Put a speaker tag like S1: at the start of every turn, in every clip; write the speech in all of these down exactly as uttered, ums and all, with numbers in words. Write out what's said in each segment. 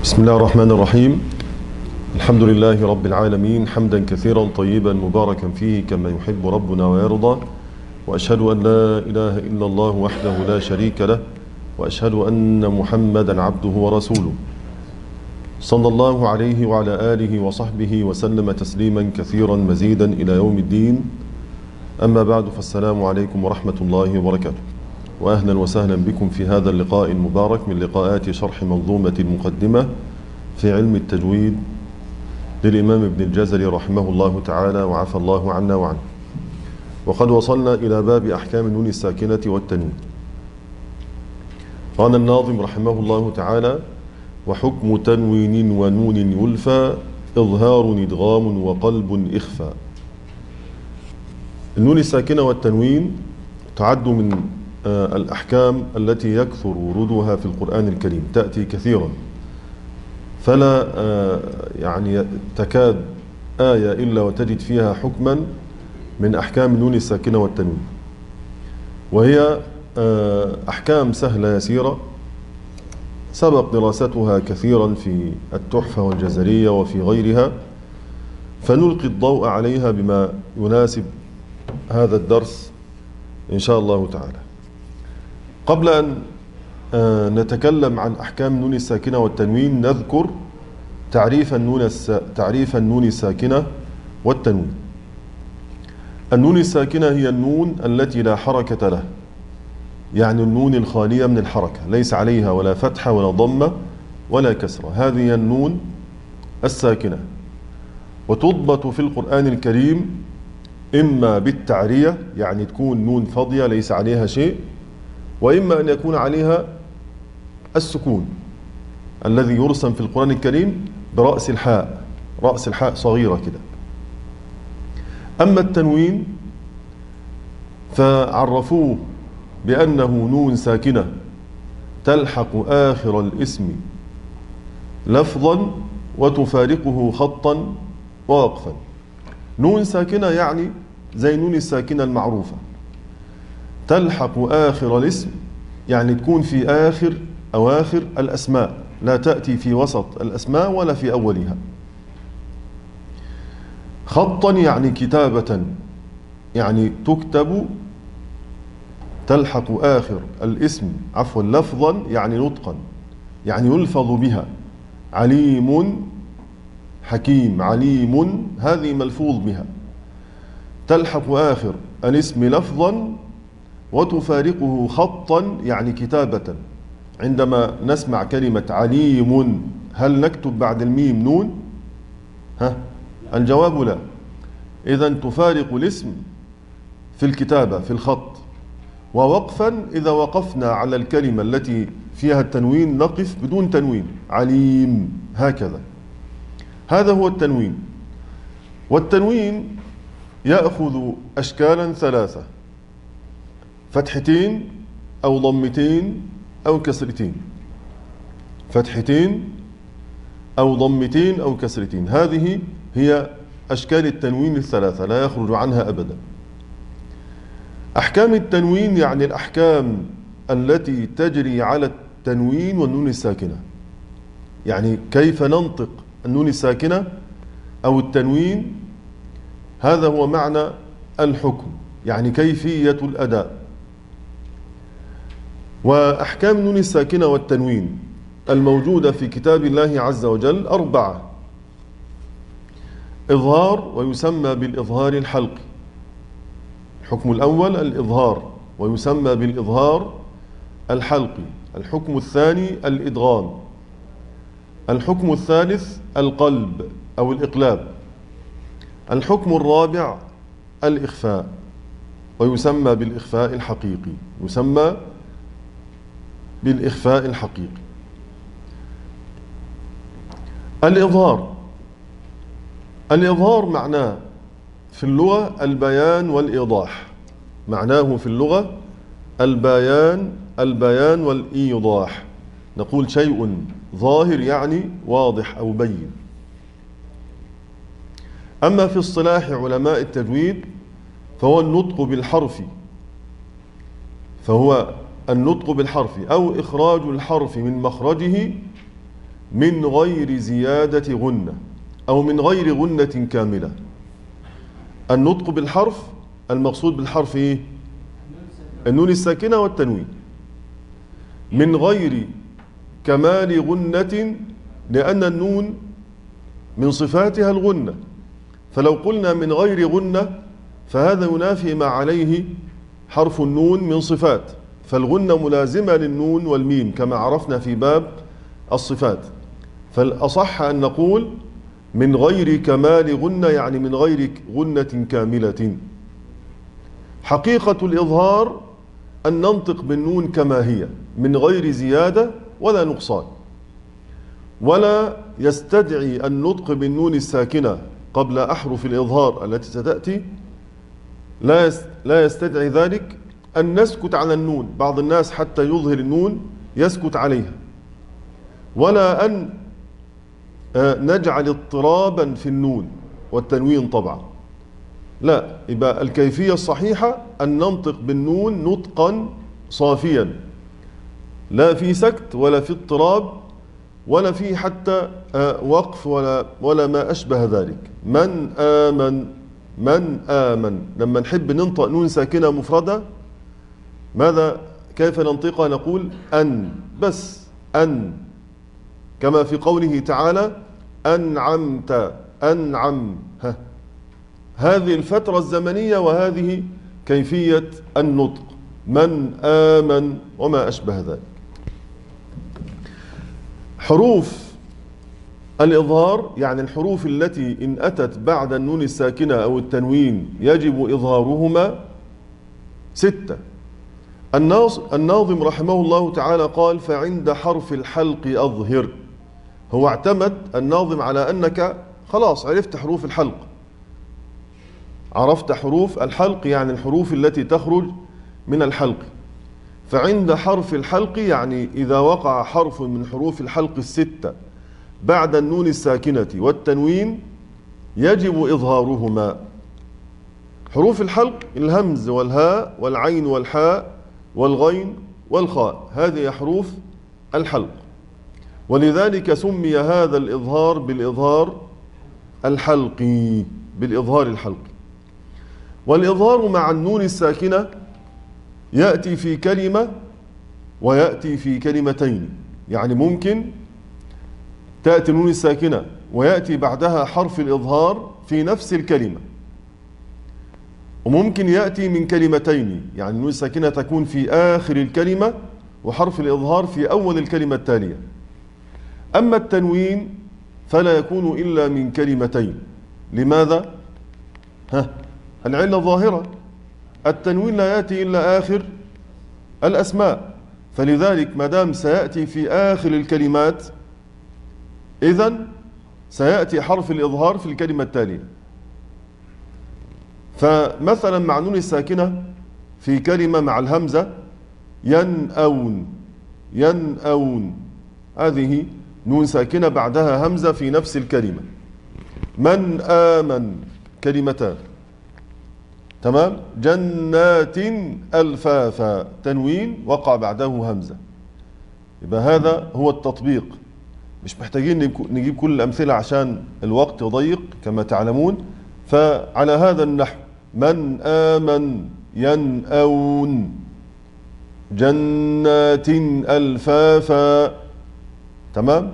S1: بسم الله الرحمن الرحيم. الحمد لله رب العالمين، حمدا كثيرا طيبا مباركا فيه كما يحب ربنا ويرضى، وأشهد أن لا إله إلا الله وحده لا شريك له، وأشهد أن محمدا عبده ورسوله صلى الله عليه وعلى آله وصحبه وسلم تسليما كثيرا مزيدا إلى يوم الدين. أما بعد، فالسلام عليكم ورحمة الله وبركاته، وأهلا وسهلا بكم في هذا اللقاء المبارك من لقاءات شرح منظومة المقدمة في علم التجويد للإمام ابن الجزري رحمه الله تعالى وعفى الله عنا وعنه. وقد وصلنا إلى باب أحكام النون الساكنة والتنوين. قال الناظم رحمه الله تعالى: وحكم تنوين ونون يلفى إظهار إدغام وقلب إخفى. النون الساكنة والتنوين تعد من الأحكام التي يكثر ورودها في القرآن الكريم، تأتي كثيرا، فلا يعني تكاد آية إلا وتجد فيها حكما من أحكام النون الساكنة والتنوين، وهي أحكام سهلة يسيرة سبق دراستها كثيرا في التحفة والجزرية وفي غيرها، فنلقي الضوء عليها بما يناسب هذا الدرس إن شاء الله تعالى. قبل أن نتكلم عن أحكام النون الساكنة والتنوين نذكر تعريف النون الس... تعريف النون الساكنة والتنوين. النون الساكنة هي النون التي لا حركة لها، يعني النون الخالية من الحركة، ليس عليها ولا فتحة ولا ضمة ولا كسرة، هذه هي النون الساكنة. وتضبط في القرآن الكريم إما بالتعرية، يعني تكون نون فاضية ليس عليها شيء، وإما أن يكون عليها السكون الذي يرسم في القرآن الكريم برأس الحاء، رأس الحاء صغيرة كده. أما التنوين فعرفوه بأنه نون ساكنة تلحق آخر الاسم لفظا وتفارقه خطا ووقفا. نون ساكنة يعني زي نون الساكنة المعروفة، تلحق آخر الاسم يعني تكون في آخر أواخر الأسماء، لا تأتي في وسط الأسماء ولا في أولها. خطا يعني كتابة، يعني تكتب، تلحق آخر الاسم عفوا لفظا يعني نطقا، يعني يلفظ بها. عليم حكيم، عليم هذه ملفوظ بها. تلحق آخر الاسم لفظا وتفارقه خطا يعني كتابة. عندما نسمع كلمة عليم هل نكتب بعد الميم نون؟ ها؟ الجواب لا. إذن تفارق الاسم في الكتابة في الخط. ووقفا إذا وقفنا على الكلمة التي فيها التنوين نقف بدون تنوين، عليم هكذا. هذا هو التنوين. والتنوين يأخذ أشكالا ثلاثة: فتحتين أو ضمتين أو كسرتين، فتحتين أو ضمتين أو كسرتين، هذه هي أشكال التنوين الثلاثة لا يخرج عنها أبدا. أحكام التنوين يعني الأحكام التي تجري على التنوين والنون الساكنة، يعني كيف ننطق النون الساكنة أو التنوين، هذا هو معنى الحكم، يعني كيفية الأداء. وأحكام النون الساكنة والتنوين الموجودة في كتاب الله عز وجل أربعة: إظهار ويسمى بالإظهار الحلقي، الحكم الأول الإظهار ويسمى بالإظهار الحلقي. الحكم الثاني الإدغام. الحكم الثالث القلب أو الإقلاب. الحكم الرابع الإخفاء ويسمى بالإخفاء الحقيقي، يسمى بالإخفاء الحقيقي. الإظهار، الإظهار معناه في اللغة البيان والإيضاح، معناه في اللغة البيان البيان والإيضاح. نقول شيء ظاهر يعني واضح أو بين. أما في اصطلاح علماء التجويد فهو النطق بالحرف، فهو النطق بالحرف أو إخراج الحرف من مخرجه من غير زيادة غنة أو من غير غنة كاملة. النطق بالحرف المقصود بالحرف إيه؟ النون الساكنة والتنوين. من غير كمال غنة، لأن النون من صفاتها الغنة، فلو قلنا من غير غنة فهذا ينافي ما عليه حرف النون من صفات، فالغنة ملازمة للنون والميم كما عرفنا في باب الصفات. فالأصح أن نقول من غير كمال غنة، يعني من غير غنة كاملة. حقيقة الإظهار أن ننطق بالنون كما هي من غير زيادة ولا نقصان، ولا يستدعي النطق بالنون الساكنة قبل أحرف الإظهار التي ستأتي، لا لا يستدعي ذلك أن نسكت على النون. بعض الناس حتى يظهر النون يسكت عليها، ولا أن نجعل اضطرابا في النون والتنوين طبعا، لا. يبقى الكيفية الصحيحة أن ننطق بالنون نطقا صافيا، لا في سكت ولا في اضطراب ولا في حتى وقف ولا ولا ما أشبه ذلك. من آمن، من آمن، لما نحب ننطق نون ساكنة مفردة ماذا كيف ننطقها؟ نقول أن، بس أن، كما في قوله تعالى أنعمت، أنعم. ها. هذه الفترة الزمنية وهذه كيفية النطق، من آمن وما أشبه ذلك. حروف الإظهار يعني الحروف التي إن أتت بعد النون الساكنة أو التنوين يجب إظهارهما ستة. الناظم رحمه الله تعالى قال فعند حرف الحلق أظهر. هو اعتمد الناظم على أنك خلاص عرفت حروف الحلق، عرفت حروف الحلق يعني الحروف التي تخرج من الحلق. فعند حرف الحلق يعني إذا وقع حرف من حروف الحلق الستة بعد النون الساكنة والتنوين يجب إظهارهما. حروف الحلق الهمز والهاء والعين والحاء والغين والخاء، هذه حروف الحلق، ولذلك سمي هذا الإظهار بالإظهار الحلقي، بالإظهار الحلقي. والإظهار مع النون الساكنة يأتي في كلمة ويأتي في كلمتين، يعني ممكن تأتي النون الساكنة ويأتي بعدها حرف الإظهار في نفس الكلمة، وممكن يأتي من كلمتين، يعني النون الساكنة تكون في آخر الكلمة وحرف الإظهار في أول الكلمة التالية. أما التنوين فلا يكون إلا من كلمتين. لماذا؟ ها، العلة ظاهرة، التنوين لا يأتي إلا آخر الأسماء، فلذلك ما دام سيأتي في آخر الكلمات إذن سيأتي حرف الإظهار في الكلمة التالية. فمثلا مع نون الساكنة في كلمة مع الهمزة ينأون، ينأون، هذه نون ساكنة بعدها همزة في نفس الكلمة. من آمن كلمتان، تمام. جنات ألفافا تنوين وقع بعده همزة. يبقى هذا هو التطبيق، مش محتاجين نجيب كل الأمثلة عشان الوقت يضيق كما تعلمون. فعلى هذا النحو من آمن ينأون جنات ألفافا، تمام.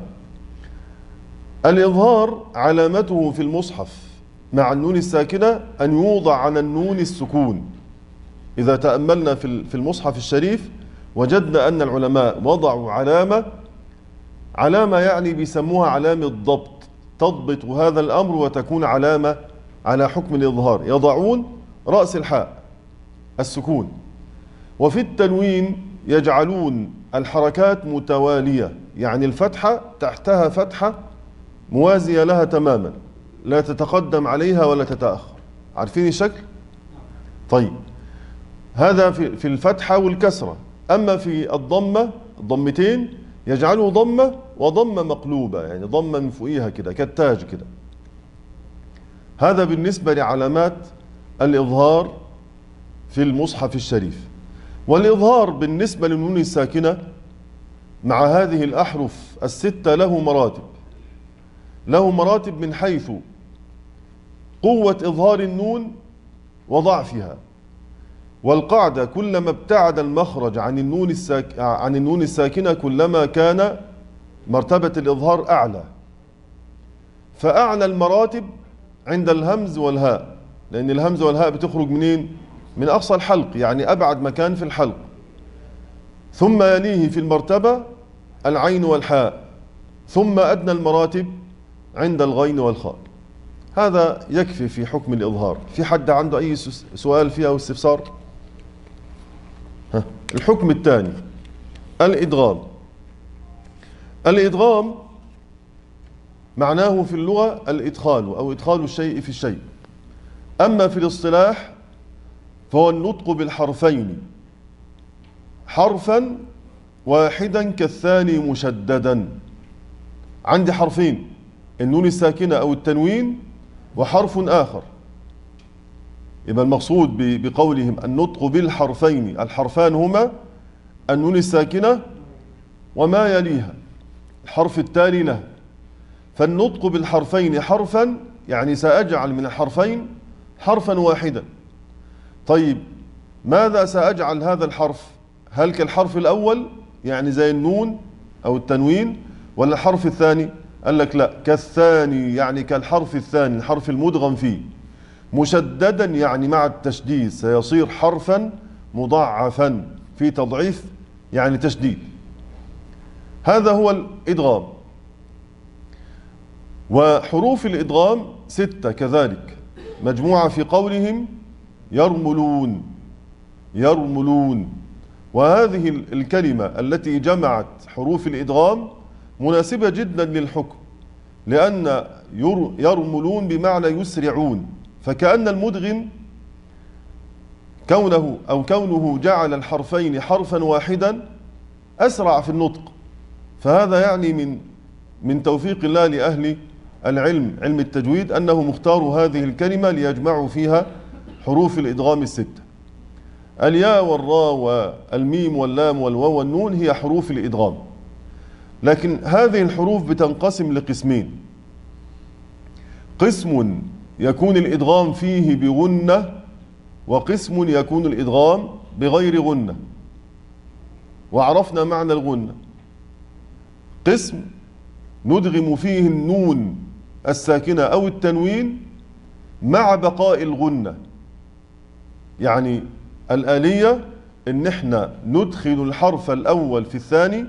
S1: الإظهار علامته في المصحف مع النون الساكنة أن يوضع على النون السكون. إذا تأملنا في المصحف الشريف وجدنا أن العلماء وضعوا علامة، علامة يعني بيسموها علامة ضبط، تضبط هذا الأمر وتكون علامة على حكم الإظهار. يضعون رأس الحاء السكون، وفي التنوين يجعلون الحركات متوالية، يعني الفتحة تحتها فتحة موازية لها تماما، لا تتقدم عليها ولا تتأخر. عارفين الشكل؟ طيب، هذا في الفتحة والكسرة. أما في الضمة، الضمتين يجعلوا ضمة وضمة مقلوبة، يعني ضمة من فوقيها كده كالتاج كده. هذا بالنسبة لعلامات الإظهار في المصحف الشريف. والإظهار بالنسبة للنون الساكنة مع هذه الأحرف الستة له مراتب، له مراتب من حيث قوة إظهار النون وضعفها. والقاعدة كلما ابتعد المخرج عن النون الساك... عن النون الساكنة كلما كان مرتبة الإظهار أعلى. فأعلى المراتب عند الهمز والهاء، لأن الهمز والهاء بتخرج منين؟ من أقصى الحلق، يعني أبعد مكان في الحلق. ثم يليه في المرتبة العين والحاء، ثم أدنى المراتب عند الغين والخاء. هذا يكفي في حكم الإظهار. في حد عنده أي سؤال فيها أو استفسار؟ ها. الحكم الثاني الإدغام. الإدغام معناه في اللغة الإدخال أو إدخال الشيء في الشيء. أما في الاصطلاح فهو النطق بالحرفين حرفا واحدا كالثاني مشددا. عندي حرفين، النون الساكنة أو التنوين وحرف آخر، يبقى المقصود بقولهم النطق بالحرفين، الحرفان هما النون الساكنة وما يليها الحرف التالي له. فالنطق بالحرفين حرفا يعني سأجعل من الحرفين حرفا واحدا. طيب ماذا سأجعل هذا الحرف؟ هل كالحرف الأول يعني زي النون أو التنوين، ولا الحرف الثاني؟ قال لك لا، كالثاني يعني كالحرف الثاني، الحرف المدغم فيه. مشددا يعني مع التشديد، سيصير حرفا مضاعفا، في تضعيف يعني تشديد. هذا هو الإدغام. وحروف الإدغام ستة كذلك، مجموعة في قولهم يرملون يرملون. وهذه الكلمة التي جمعت حروف الإدغام مناسبة جدا للحكم، لأن يرملون بمعنى يسرعون، فكأن المدغم كونه أو كونه جعل الحرفين حرفا واحدا أسرع في النطق. فهذا يعني من من توفيق الله لأهل العلم، علم التجويد، أنه مختار هذه الكلمة ليجمعوا فيها حروف الإدغام الستة. الياء والراء والميم واللام والواو والنون هي حروف الإدغام. لكن هذه الحروف بتنقسم لقسمين: قسم يكون الإدغام فيه بغنة، وقسم يكون الإدغام بغير غنة. وعرفنا معنى الغنة. قسم ندغم فيه النون الساكنة أو التنوين مع بقاء الغنة، يعني الآلية إن احنا ندخل الحرف الأول في الثاني،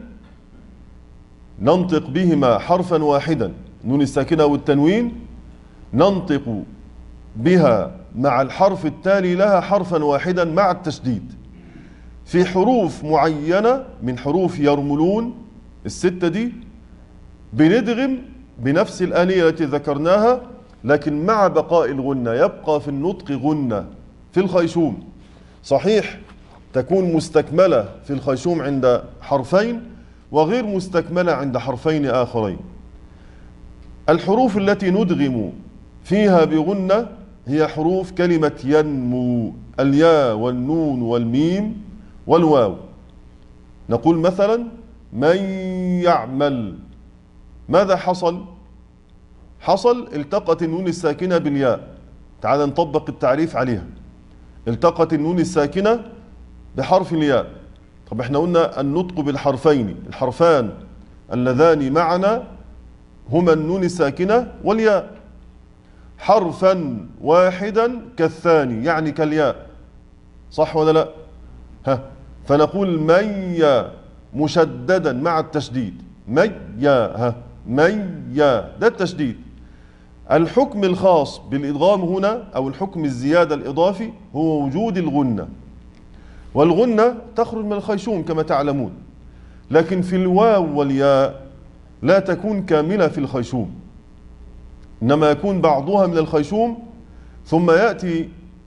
S1: ننطق بهما حرفا واحدا، نون الساكنة والتنوين، ننطق بها مع الحرف التالي لها حرفا واحدا مع التشديد. في حروف معينة من حروف يرملون الستة دي بندغم بنفس الآلية التي ذكرناها، لكن مع بقاء الغنة، يبقى في النطق غنة. في الخيشوم صحيح تكون مستكملة في الخيشوم عند حرفين وغير مستكملة عند حرفين آخرين. الحروف التي ندغم فيها بغنة هي حروف كلمة ينمو، الياء والنون والميم والواو. نقول مثلا من يعمل، ماذا حصل؟ حصل التقت النون الساكنة بالياء. تعال نطبق التعريف عليها. التقت النون الساكنة بحرف الياء. طب احنا قلنا النطق بالحرفين، الحرفان اللذان معنا هما النون الساكنة والياء. حرفا واحدا كالثاني يعني كالياء، صح ولا لا؟ ها، فنقول مي مشددا مع التشديد، مي ها مي، ده التشديد. الحكم الخاص بالإدغام هنا أو الحكم الزيادة الإضافي هو وجود الغنة، والغنة تخرج من الخيشوم كما تعلمون، لكن في الواو والياء لا تكون كاملة في الخيشوم، إنما يكون بعضها من الخيشوم ثم يأتي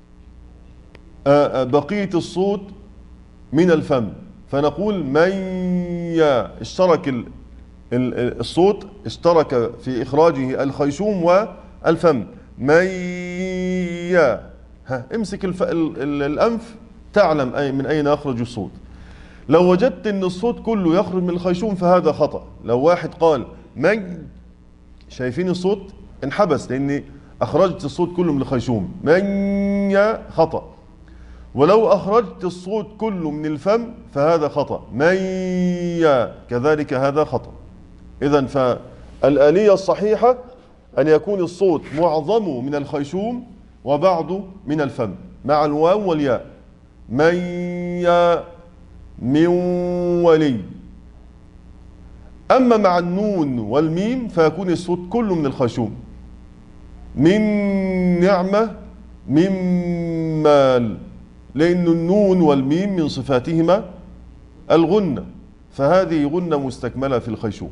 S1: بقية الصوت من الفم، فنقول مي، اشترك الصوت اشترك في إخراجه الخيشوم والفم. مي، ها امسك الف... الأنف تعلم أي من أين أخرج الصوت. لو وجدت ان الصوت كله يخرج من الخيشوم فهذا خطأ. لو واحد قال من، شايفين الصوت انحبس لاني اخرجت الصوت كله من الخيشوم، من يا خطأ. ولو اخرجت الصوت كله من الفم فهذا خطأ، من يا كذلك هذا خطأ. اذا فالآلية الصحيحة ان يكون الصوت معظمه من الخيشوم وبعضه من الفم مع الواو والياء. من يا، من ولي. أما مع النون والميم فيكون الصوت كله من الخيشوم. من نعمة، من مال، لأن النون والميم من صفاتهما الغنة، فهذه غنة مستكملة في الخيشوم.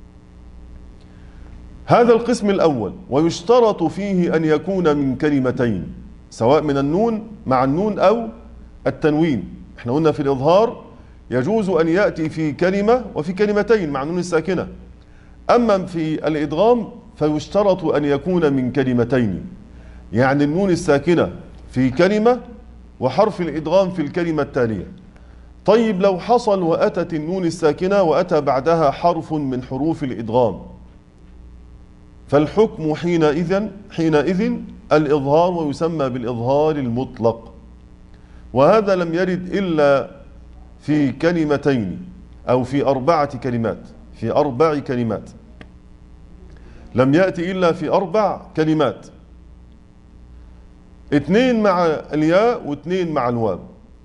S1: هذا القسم الأول. ويشترط فيه أن يكون من كلمتين، سواء من النون مع النون أو التنوين. احنا قلنا في الإظهار يجوز أن يأتي في كلمة وفي كلمتين مع النون الساكنة. أما في الإدغام فيشترط أن يكون من كلمتين، يعني النون الساكنة في كلمة وحرف الإدغام في الكلمة التالية. طيب لو حصل وأتت النون الساكنة وأتى بعدها حرف من حروف الإدغام فالحكم حينئذ حينئذ الإظهار، ويسمى بالإظهار المطلق. وهذا لم يرد إلا في كلمتين أو في أربعة كلمات، في أربع كلمات لم يأتي إلا في أربع كلمات، اثنين مع الياء واثنين مع الواو.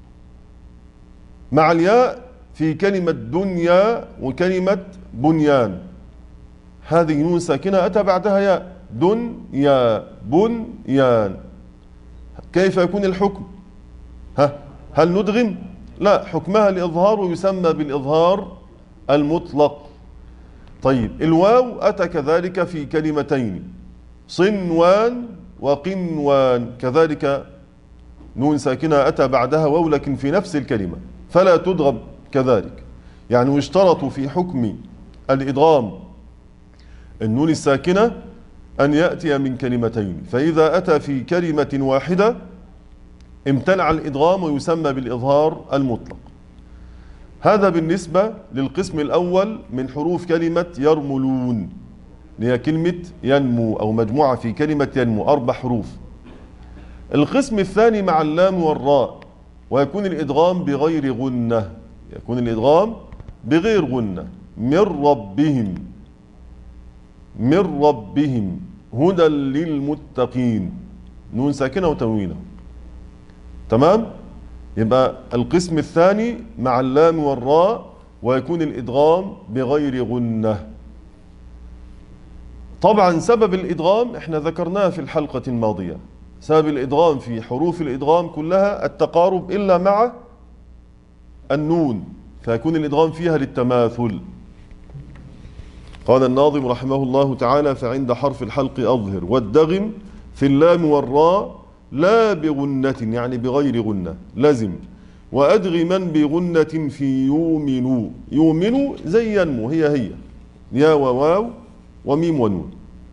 S1: مع الياء في كلمة دنيا وكلمة بنيان، هذه نون ساكنة أتى بعدها ياء، دنيا بنيان. كيف يكون الحكم؟ ها هل ندغم؟ لا، حكمها الإظهار ويسمى بالإظهار المطلق. طيب الواو أتى كذلك في كلمتين، صنوان وقنوان، كذلك نون ساكنة أتى بعدها واو لكن في نفس الكلمة فلا تدغم كذلك. يعني يشترط في حكم الإدغام النون الساكنة أن يأتي من كلمتين، فإذا أتى في كلمة واحدة امتنع الإدغام ويسمى بالإظهار المطلق. هذا بالنسبة للقسم الأول من حروف كلمة يرملون، هي كلمة ينمو أو مجموعة في كلمة ينمو، أربع حروف. القسم الثاني مع اللام والراء، ويكون الإدغام بغير غنة، يكون الإدغام بغير غنة. من ربهم، من ربهم هدى للمتقين، نون ساكنة وتنوينة. تمام؟ يبقى القسم الثاني مع اللام والراء ويكون الإدغام بغير غنة. طبعا سبب الإدغام احنا ذكرناه في الحلقة الماضية، سبب الإدغام في حروف الإدغام كلها التقارب إلا مع النون، فيكون الإدغام فيها للتماثل. قال الناظم رحمه الله تعالى: فعند حرف الحلق أظهر والدغم في اللام والراء لا بغنة، يعني بغير غنة لازم، وأدغما بغنة في يؤمن. يؤمن زي ينمو، هي هي يا وواو وميم ونون.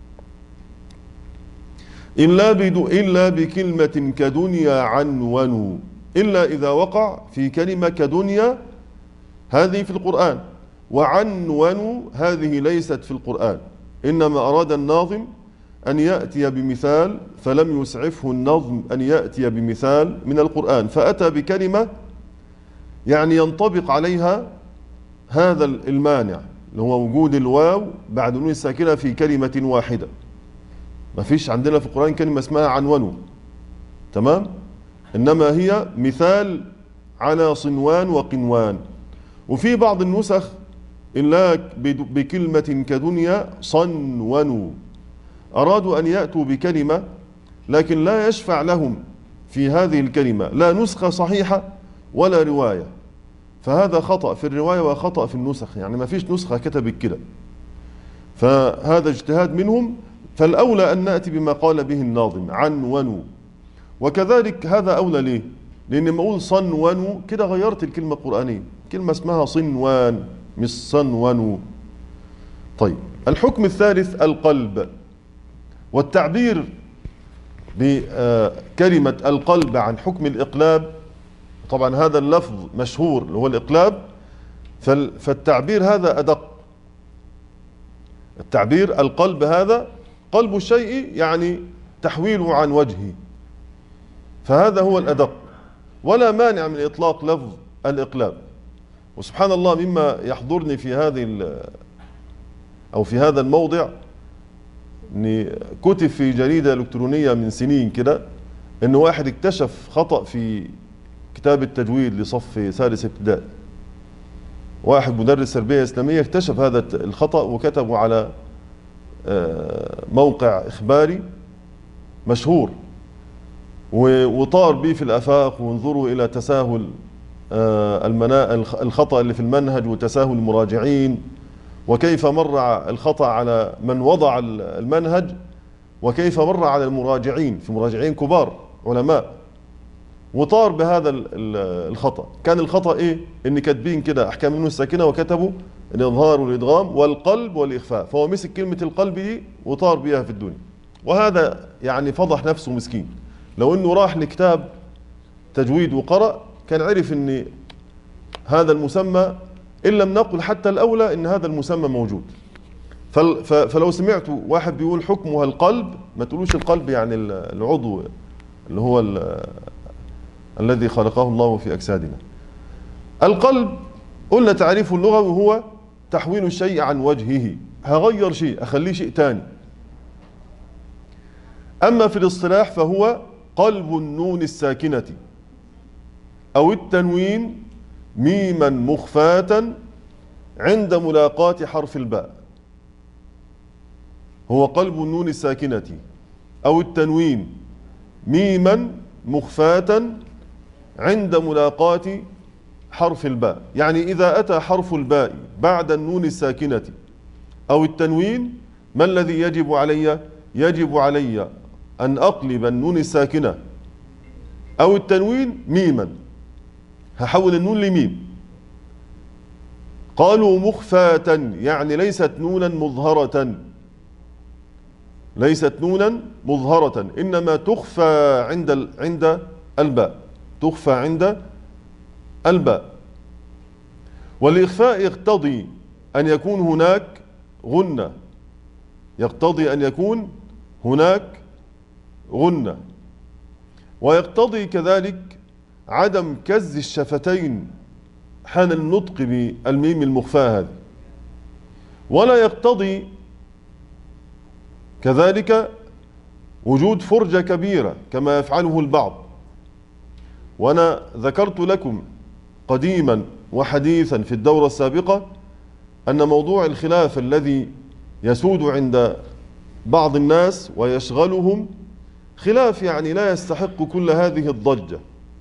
S1: إلا بدو إلا بكلمة كدنيا عنون، إلا إذا وقع في كلمة كدنيا هذه في القرآن، وعنون هذه ليست في القرآن، إنما أراد الناظم أن يأتي بمثال فلم يسعفه النظم أن يأتي بمثال من القرآن، فأتى بكلمة يعني ينطبق عليها هذا المانع اللي هو وجود الواو بعد نون الساكنة في كلمة واحدة. ما فيش عندنا في القرآن كلمة اسمها عنون، تمام؟ إنما هي مثال على صنوان وقنوان. وفي بعض النسخ إلا بكلمة كدنيا صنون، أرادوا أن يأتوا بكلمة لكن لا يشفع لهم في هذه الكلمة لا نسخة صحيحة ولا رواية، فهذا خطأ في الرواية وخطأ في النسخ، يعني ما فيش نسخة كتبت كده، فهذا اجتهاد منهم. فالأولى أن نأتي بما قال به الناظم عنون، وكذلك هذا أولى ليه؟ لأن لما أقول صنون كده غيرت الكلمة القرآنية، كلمة اسمها صنوان مش صنون. طيب الحكم الثالث القلب، والتعبير بكلمة القلب عن حكم الإقلاب طبعا هذا اللفظ مشهور اللي هو الإقلاب، فالتعبير هذا أدق. التعبير القلب هذا قلب الشيء يعني تحويله عن وجهه، فهذا هو الأدق، ولا مانع من إطلاق لفظ الإقلاب. وسبحان الله مما يحضرني في هذه أو في هذا الموضع، أني كتب في جريدة إلكترونية من سنين كده أن واحد اكتشف خطأ في كتاب التجويد لصف ثالث ابتدائي. واحد مدرس تربية إسلامية اكتشف هذا الخطأ وكتبه على موقع إخباري مشهور، وطار به في الآفاق، وانظروا إلى تساهل الخطأ اللي في المنهج وتساهل المراجعين، وكيف مر الخطأ على من وضع المنهج، وكيف مر على المراجعين، في مراجعين كبار علماء، وطار بهذا الخطأ. كان الخطأ إيه؟ إن كاتبين كده أحكام النون الساكنة وكتبوا الإظهار والإدغام والقلب والإخفاء، فهو مسك كلمة القلب دي وطار بها في الدنيا. وهذا يعني فضح نفسه مسكين. لو إنه راح لكتاب تجويد وقرأ كان عرف إن هذا المسمى، إن لم نقل حتى الأولى إن هذا المسمى موجود. فلو سمعتوا واحد بيقول حكمها القلب، ما تقولوش القلب يعني العضو اللي هو الذي خلقه الله في أجسادنا. القلب قلنا تعريفه اللغوي هو تحويل الشيء عن وجهه، هغير شيء أخليه شيء تاني. أما في الاصطلاح فهو قلب النون الساكنة أو التنوين ميما مخفاة عند ملاقاة حرف الباء. هو قلب النون الساكنة أو التنوين ميما مخفاة عند ملاقاة حرف الباء. يعني إذا أتى حرف الباء بعد النون الساكنة أو التنوين، ما الذي يجب علي؟ يجب علي أن أقلب النون الساكنة أو التنوين ميما، هحول النون لميم. قالوا مخفاة يعني ليست نونا مظهرة، ليست نونا مظهرة، إنما تخفى عند عند الباء، تخفى عند الباء. والإخفاء يقتضي أن يكون هناك غنة، يقتضي أن يكون هناك غنة، ويقتضي كذلك عدم كز الشفتين حال النطق بالميم المخفاة هذه، ولا يقتضي كذلك وجود فرجة كبيرة كما يفعله البعض. وأنا ذكرت لكم قديما وحديثا في الدورة السابقة أن موضوع الخلاف الذي يسود عند بعض الناس ويشغلهم خلاف يعني لا يستحق كل هذه الضجة،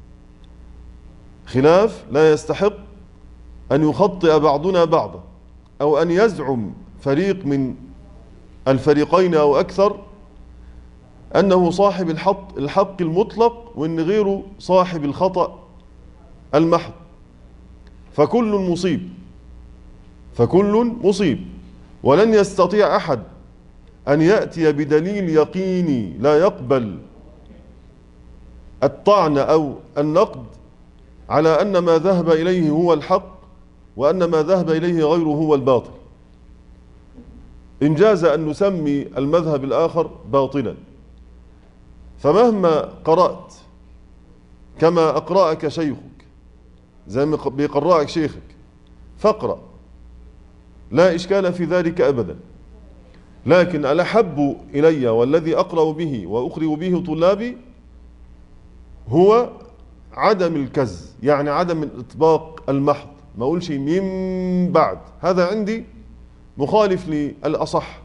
S1: خلاف لا يستحق أن يخطئ بعضنا بعضا، أو أن يزعم فريق من الفريقين أو أكثر أنه صاحب الحق, الحق المطلق، وأن غيره صاحب الخطأ المحض. فكل مصيب، فكل مصيب، ولن يستطيع أحد أن يأتي بدليل يقيني لا يقبل الطعن أو النقد على أن ما ذهب إليه هو الحق وأن ما ذهب إليه غيره هو الباطل. إن جاز أن نسمي المذهب الآخر باطلا، فمهما قرأت كما أقرأك شيخك زي ما بيقرأك شيخك فاقرأ، لا إشكال في ذلك أبدا. لكن الأحب إلي والذي أقرأ به وأقرأ به طلابي هو عدم الكز، يعني عدم الإطباق المحض، ما أقولش من بعد، هذا عندي مخالف للأصح،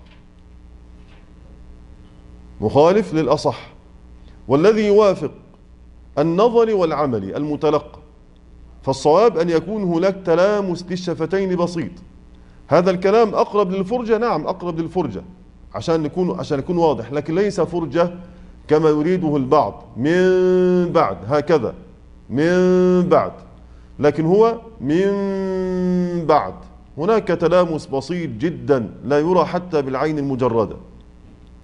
S1: مخالف للأصح. والذي يوافق النظر والعمل المتلقى، فالصواب أن يكون هناك تلامس للشفتين بسيط. هذا الكلام أقرب للفرجة، نعم أقرب للفرجة عشان نكون عشان يكون واضح، لكن ليس فرجة كما يريده البعض من بعد هكذا من بعد، لكن هو من بعد. هناك تلامس بسيط جدا لا يرى حتى بالعين المجردة.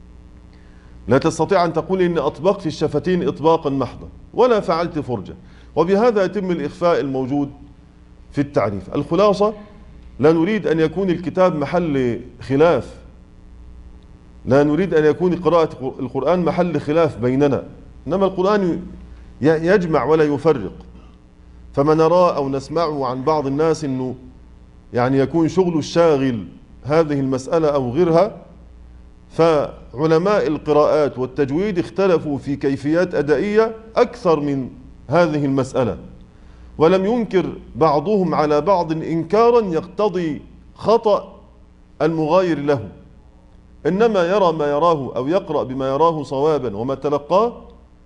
S1: لا تستطيع أن تقول إن أطبقت الشفتين إطباقا محضا ولا فعلت فرجة. وبهذا يتم الإخفاء الموجود في التعريف. الخلاصة: لا نريد أن يكون الكتاب محل خلاف، لا نريد أن يكون قراءة القرآن محل خلاف بيننا، إنما القرآن يجمع ولا يفرق. فما نراه أو نسمعه عن بعض الناس أنه يعني يكون شغل الشاغل هذه المسألة أو غيرها، فعلماء القراءات والتجويد اختلفوا في كيفيات أدائية أكثر من هذه المسألة، ولم ينكر بعضهم على بعض إنكارا يقتضي خطأ المغاير له، إنما يرى ما يراه أو يقرأ بما يراه صوابا وما تلقاه،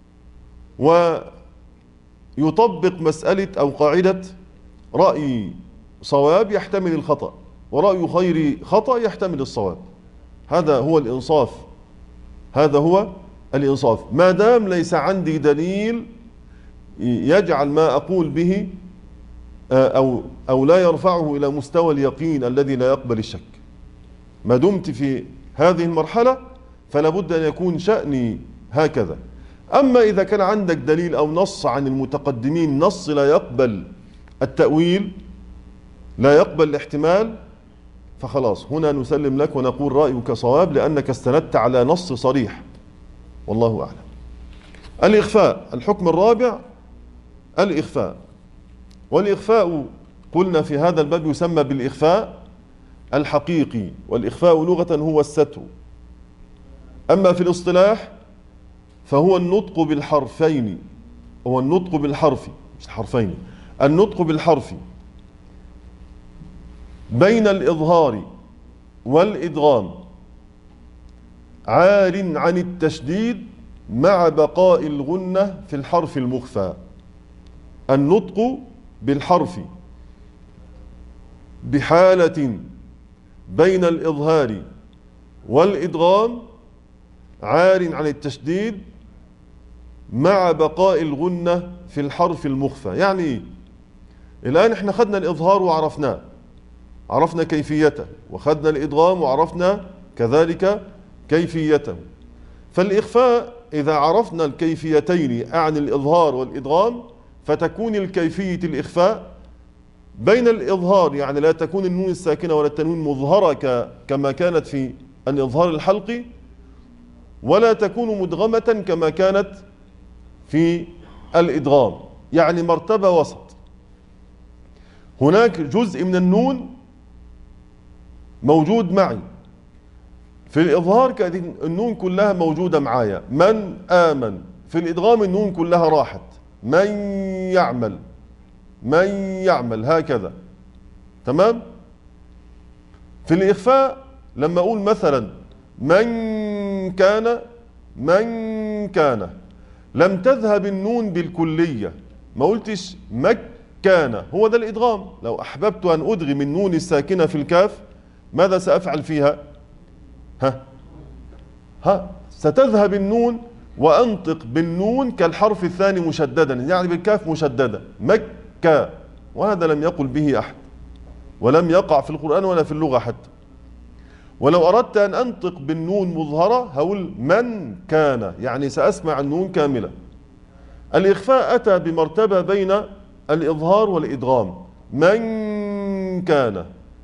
S1: ويطبق مسألة أو قاعدة رأي صواب يحتمل الخطأ، ورأي خير خطأ يحتمل الصواب. هذا هو الإنصاف، هذا هو الإنصاف. ما دام ليس عندي دليل يجعل ما أقول به أو أو لا يرفعه إلى مستوى اليقين الذي لا يقبل الشك، ما دمت في هذه المرحلة فلا بد أن يكون شأني هكذا. أما إذا كان عندك دليل أو نص عن المتقدمين، نص لا يقبل التأويل، لا يقبل الاحتمال، فخلاص هنا نسلم لك ونقول رأيك صواب لأنك استندت على نص صريح، والله أعلم. الإخفاء، الحكم الرابع الإخفاء. والإخفاء قلنا في هذا الباب يسمى بالإخفاء الحقيقي، والإخفاء لغة هو الستر. أما في الاصطلاح فهو النطق بالحرفين، هو النطق بالحرف مش الحرفين، النطق بالحرف بين الإظهار والإدغام عار عن التشديد مع بقاء الغنة في الحرف المخفى. النطق بالحرف بحالة بين الإظهار والإدغام عار عن التشديد مع بقاء الغنة في الحرف المخفى. يعني إيه؟ الآن احنا خدنا الإظهار وعرفناه، عرفنا كيفيته، وخدنا الإدغام وعرفنا كذلك كيفيته. فالإخفاء إذا عرفنا الكيفيتين عن الإظهار والإدغام فتكون الكيفية الإخفاء بين الإظهار، يعني لا تكون النون الساكنة ولا التنوين مظهرة كما كانت في الإظهار الحلقي، ولا تكون مدغمة كما كانت في الإدغام، يعني مرتبة وسط. هناك جزء من النون موجود معي في الإظهار، كانت النون كلها موجودة معايا، من آمن. في الإدغام النون كلها راحت، من يعمل، من يعمل، هكذا. تمام؟ في الإخفاء لما أقول مثلا من كان، من كان، لم تذهب النون بالكلية، ما قلتش مكان، هو ده الإدغام. لو أحببت أن أدغم النون الساكنة في الكاف ماذا سأفعل فيها؟ ها ها ستذهب النون وأنطق بالنون كالحرف الثاني مشددا، يعني بالكاف مشددة، مكة، وهذا لم يقل به أحد ولم يقع في القرآن ولا في اللغة حتى. ولو أردت أن أنطق بالنون مظهرة هقول من كان، يعني سأسمع النون كاملة. الإخفاء أتى بمرتبة بين الإظهار والإدغام، من كان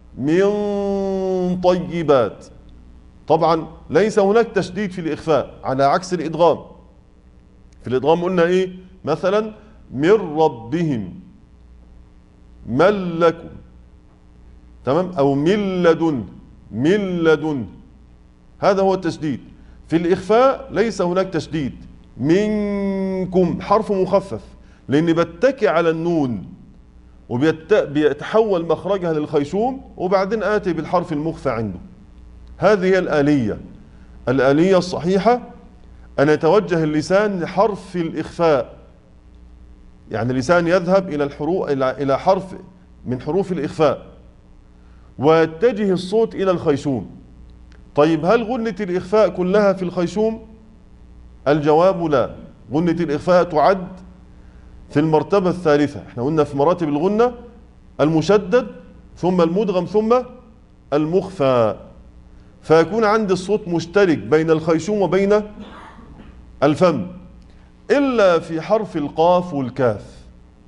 S1: من طيبات. طبعا ليس هناك تشديد في الإخفاء على عكس الإدغام. في الإدغام قلنا إيه؟ مثلا من ربهم، من لكم، تمام، أو من لدن، من لدن، هذا هو التشديد. في الإخفاء ليس هناك تشديد، منكم حرف مخفف، لأني بتكي على النون وبيتحول مخرجها للخيشوم وبعدين آتي بالحرف المخفى عنده. هذه هي الآلية. الآلية الصحيحة أن يتوجه اللسان لحرف الإخفاء، يعني اللسان يذهب إلى الحروف، إلى حرف من حروف الإخفاء ويتجه الصوت إلى الخيشوم. طيب هل غنة الإخفاء كلها في الخيشوم؟ الجواب لا، غنة الإخفاء تعد في المرتبة الثالثة. احنا قلنا في مراتب الغنة المشدد ثم المدغم ثم المخفى، فيكون عندي الصوت مشترك بين الخيشوم وبين الفم، إلا في حرف القاف والكاف.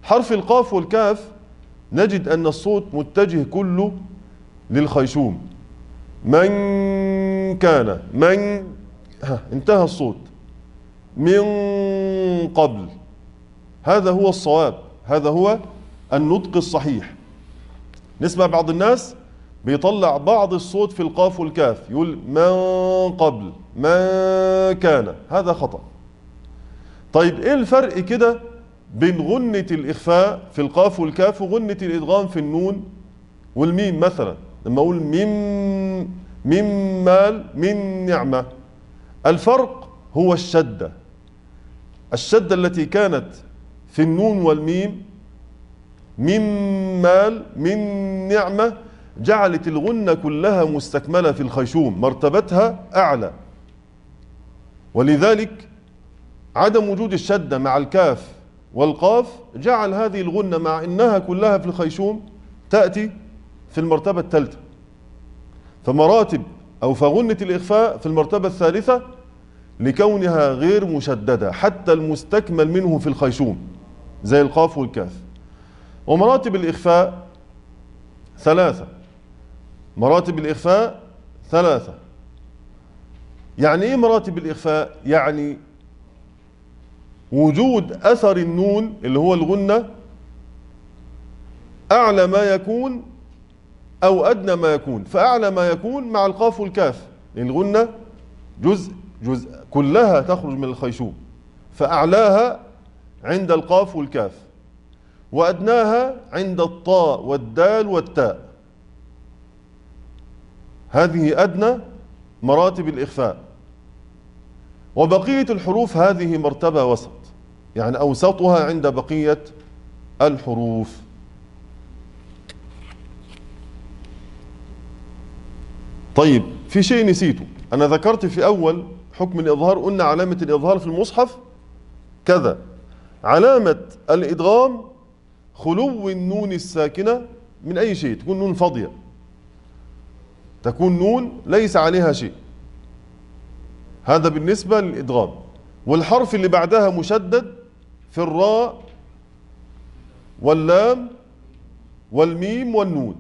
S1: حرف القاف والكاف نجد أن الصوت متجه كله للخيشوم. من كان، من، ها انتهى الصوت. من قبل، هذا هو الصواب، هذا هو النطق الصحيح. نسمع بعض الناس بيطلع بعض الصوت في القاف والكاف، يقول من قبل، ما كان، هذا خطأ. طيب ايه الفرق كده بين غنة الإخفاء في القاف والكاف وغنة الإدغام في النون والميم؟ مثلا لما أقول من من مال، من نعمة، الفرق هو الشدة. الشدة التي كانت في النون والميم، من مال، من نعمة، جعلت الغنة كلها مستكملة في الخيشوم، مرتبتها أعلى. ولذلك عدم وجود الشدة مع الكاف والقاف جعل هذه الغنة مع إنها كلها في الخيشوم تأتي في المرتبة الثالثة. فمراتب أو فغنة الإخفاء في المرتبة الثالثة لكونها غير مشددة، حتى المستكمل منه في الخيشوم زي القاف والكاف. ومراتب الإخفاء ثلاثة. مراتب الإخفاء ثلاثة. يعني إيه مراتب الإخفاء؟ يعني وجود أثر النون اللي هو الغنة أعلى ما يكون أو أدنى ما يكون. فأعلى ما يكون مع القاف والكاف، الغنة جزء جزء كلها تخرج من الخيشوم، فأعلاها عند القاف والكاف، وأدناها عند الطاء والدال والتاء. هذه أدنى مراتب الإخفاء. وبقية الحروف هذه مرتبة وسط، يعني أوسطها عند بقية الحروف. طيب في شيء نسيته، أنا ذكرت في أول حكم الإظهار قلنا علامة الإظهار في المصحف كذا. علامة الإدغام خلو النون الساكنة من أي شيء، تكون نون فاضية، تكون نون ليس عليها شيء، هذا بالنسبة للإدغام. والحرف اللي بعدها مشدد في الراء واللام والميم والنون.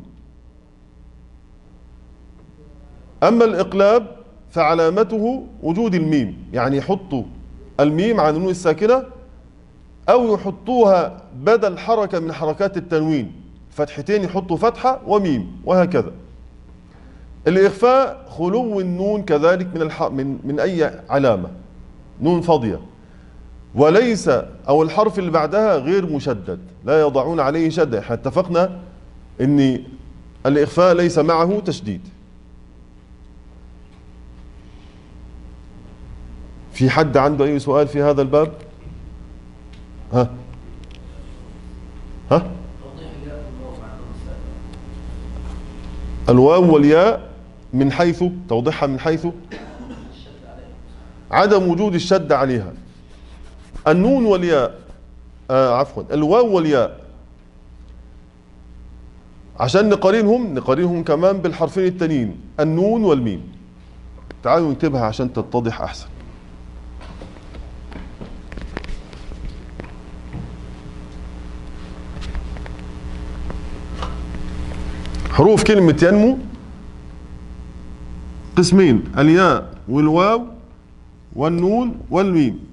S1: أما الإقلاب فعلامته وجود الميم، يعني يحطوا الميم على النون الساكنة أو يحطوها بدل حركة من حركات التنوين، فتحتين يحطوا فتحة وميم وهكذا. الإخفاء خلو النون كذلك من الح... من من أي علامة، نون فاضية، وليس أو الحرف اللي بعدها غير مشدد، لا يضعون عليه شدة. احنا اتفقنا إن الإخفاء ليس معه تشديد. في حد عنده أي سؤال في هذا الباب؟ ها ها الواو والياء من حيث توضيحها، من حيث عدم وجود الشد عليها. النون والياء آه عفوا الواو والياء عشان نقارنهم نقارنهم كمان بالحرفين التانيين النون والميم. تعالوا نكتبها عشان تتضح أحسن. حروف كلمة ينمو قسمين، الياء والواو والنون والميم.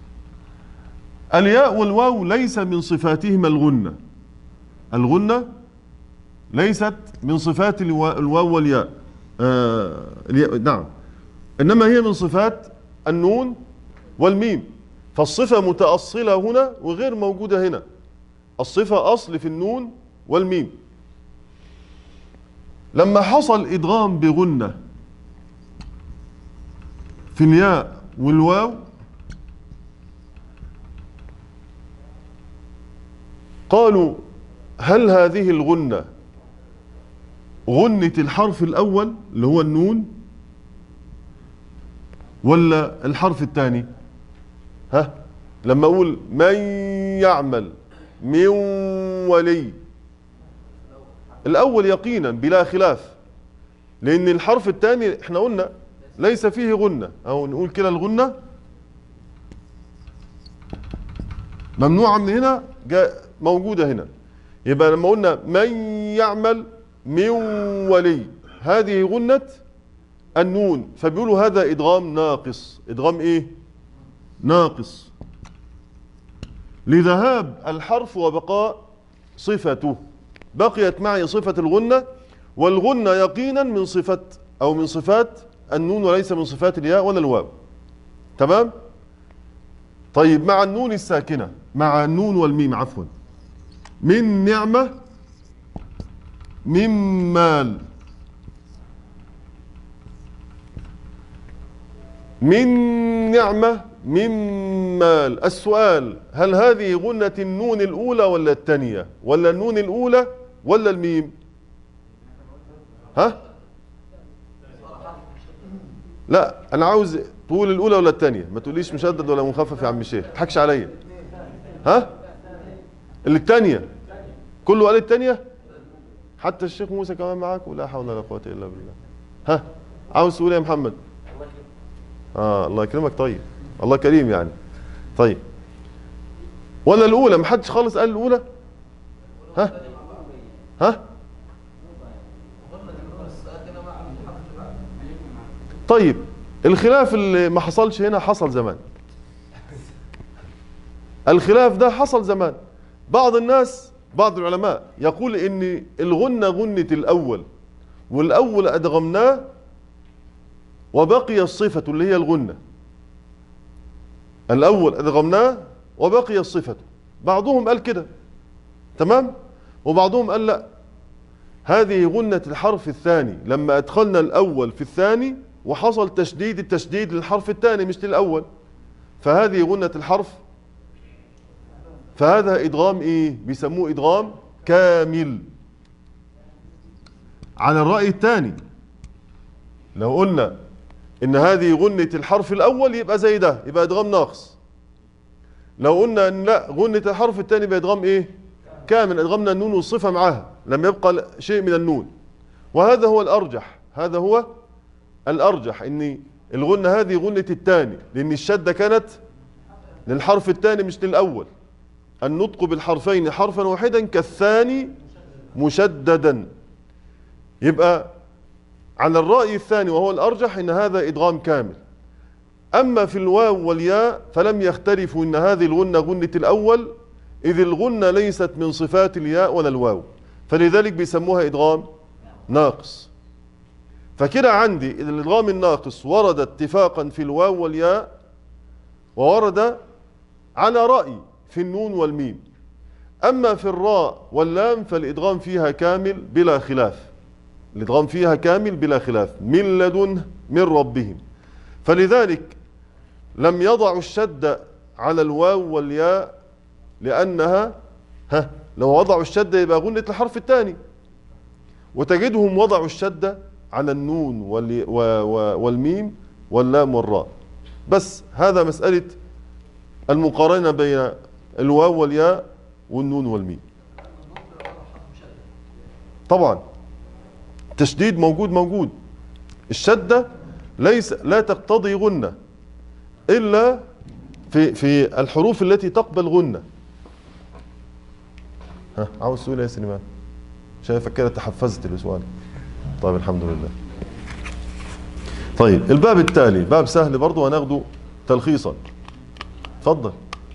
S1: الياء والواو ليس من صفاتهما الغنة، الغنة ليست من صفات الواو والياء آه الياء نعم، إنما هي من صفات النون والميم. فالصفة متأصلة هنا وغير موجودة هنا. الصفة أصل في النون والميم. لما حصل إدغام بغنة في الياء والواو قالوا هل هذه الغنة غنة الحرف الأول اللي هو النون ولا الحرف الثاني؟ ها لما أقول من يعمل من ولي، الأول يقينا بلا خلاف، لأن الحرف الثاني احنا قلنا ليس فيه غنة، أو نقول كده الغنة ممنوعة من هنا، جاء موجودة هنا. يبقى لما قلنا من يعمل من ولي، هذه غنة النون، فبيقولوا هذا إدغام ناقص. إدغام إيه؟ ناقص، لذهاب الحرف وبقاء صفته. بقيت معي صفة الغنة، والغنة يقينا من صفة أو من صفات النون وليس من صفات الياء ولا الواو. تمام؟ طيب مع النون الساكنة، مع النون والميم عفوا، من نعمة، من مال، من نعمة، من مال. السؤال: هل هذه غنة النون الأولى ولا الثانية، ولا النون الأولى ولا الميم؟ ها؟ لا، أنا عاوز تقول الأولى ولا الثانية، ما تقوليش مشدد ولا مخفف يا عم الشيخ، ما تضحكش عليا. ها؟ الثانية. كله قال الثانية؟ حتى الشيخ موسى كمان معاك؟ ولا حول ولا قوة إلا بالله. ها؟ عاوز تقول إيه يا محمد؟ آه الله يكرمك. طيب الله كريم يعني. طيب ولا الأولى؟ ما حدش خالص قال الأولى؟ ها؟ ها؟ طيب الخلاف اللي ما حصلش هنا حصل زمان. الخلاف ده حصل زمان. بعض الناس، بعض العلماء يقول إن الغنة غنة الأول، والأول أدغمناه وبقي الصفة اللي هي الغنة. الأول أدغمناه وبقي الصفة. بعضهم قال كده، تمام، وبعضهم قال لا، هذه غنة الحرف الثاني لما أدخلنا الأول في الثاني وحصل تشديد، التشديد للحرف الثاني مش للأول، فهذه غنة الحرف. فهذا إدغام إيه؟ بيسموه إدغام كامل. على الرأي الثاني لو قلنا إن هذه غنة الحرف الأول يبقى زي ده، يبقى إدغام ناقص. لو قلنا إن لا، غنة الحرف الثاني يبقى إدغام إيه؟ كامل. إدغامنا النون والصفة معاها، لم يبقى شيء من النون. وهذا هو الأرجح، هذا هو الأرجح، إن الغنة هذه غنة الثاني، لأن الشدة كانت للحرف الثاني مش للأول. النطق بالحرفين حرفا واحدا كالثاني مشددا. يبقى على الرأي الثاني وهو الأرجح إن هذا إدغام كامل. أما في الواو والياء فلم يختلفوا إن هذه الغنة غنة الأول، إذ الغنة ليست من صفات الياء ولا الواو، فلذلك بيسموها إدغام ناقص. فكده عندي الإدغام الناقص ورد اتفاقا في الواو والياء، وورد على رأي في النون والميم. أما في الراء واللام فالإدغام فيها كامل بلا خلاف. الإدغام فيها كامل بلا خلاف، من لدن من ربهم. فلذلك لم يضعوا الشد على الواو والياء، لأنها ها لو وضعوا الشد يبقى غنة الحرف الثاني، وتجدهم وضعوا الشد على النون والميم واللام والراء. بس هذا مسألة المقارنة بين الواو والياء والنون والميم. طبعا التشديد موجود موجود. الشدة ليس لا تقتضي غنة إلا في في الحروف التي تقبل غنة. ها عاوز تقول يا سليمان؟ شايفك كده تحفزت السؤال. طيب الحمد لله. طيب الباب التالي باب سهل برضه هناخده تلخيصا. اتفضل.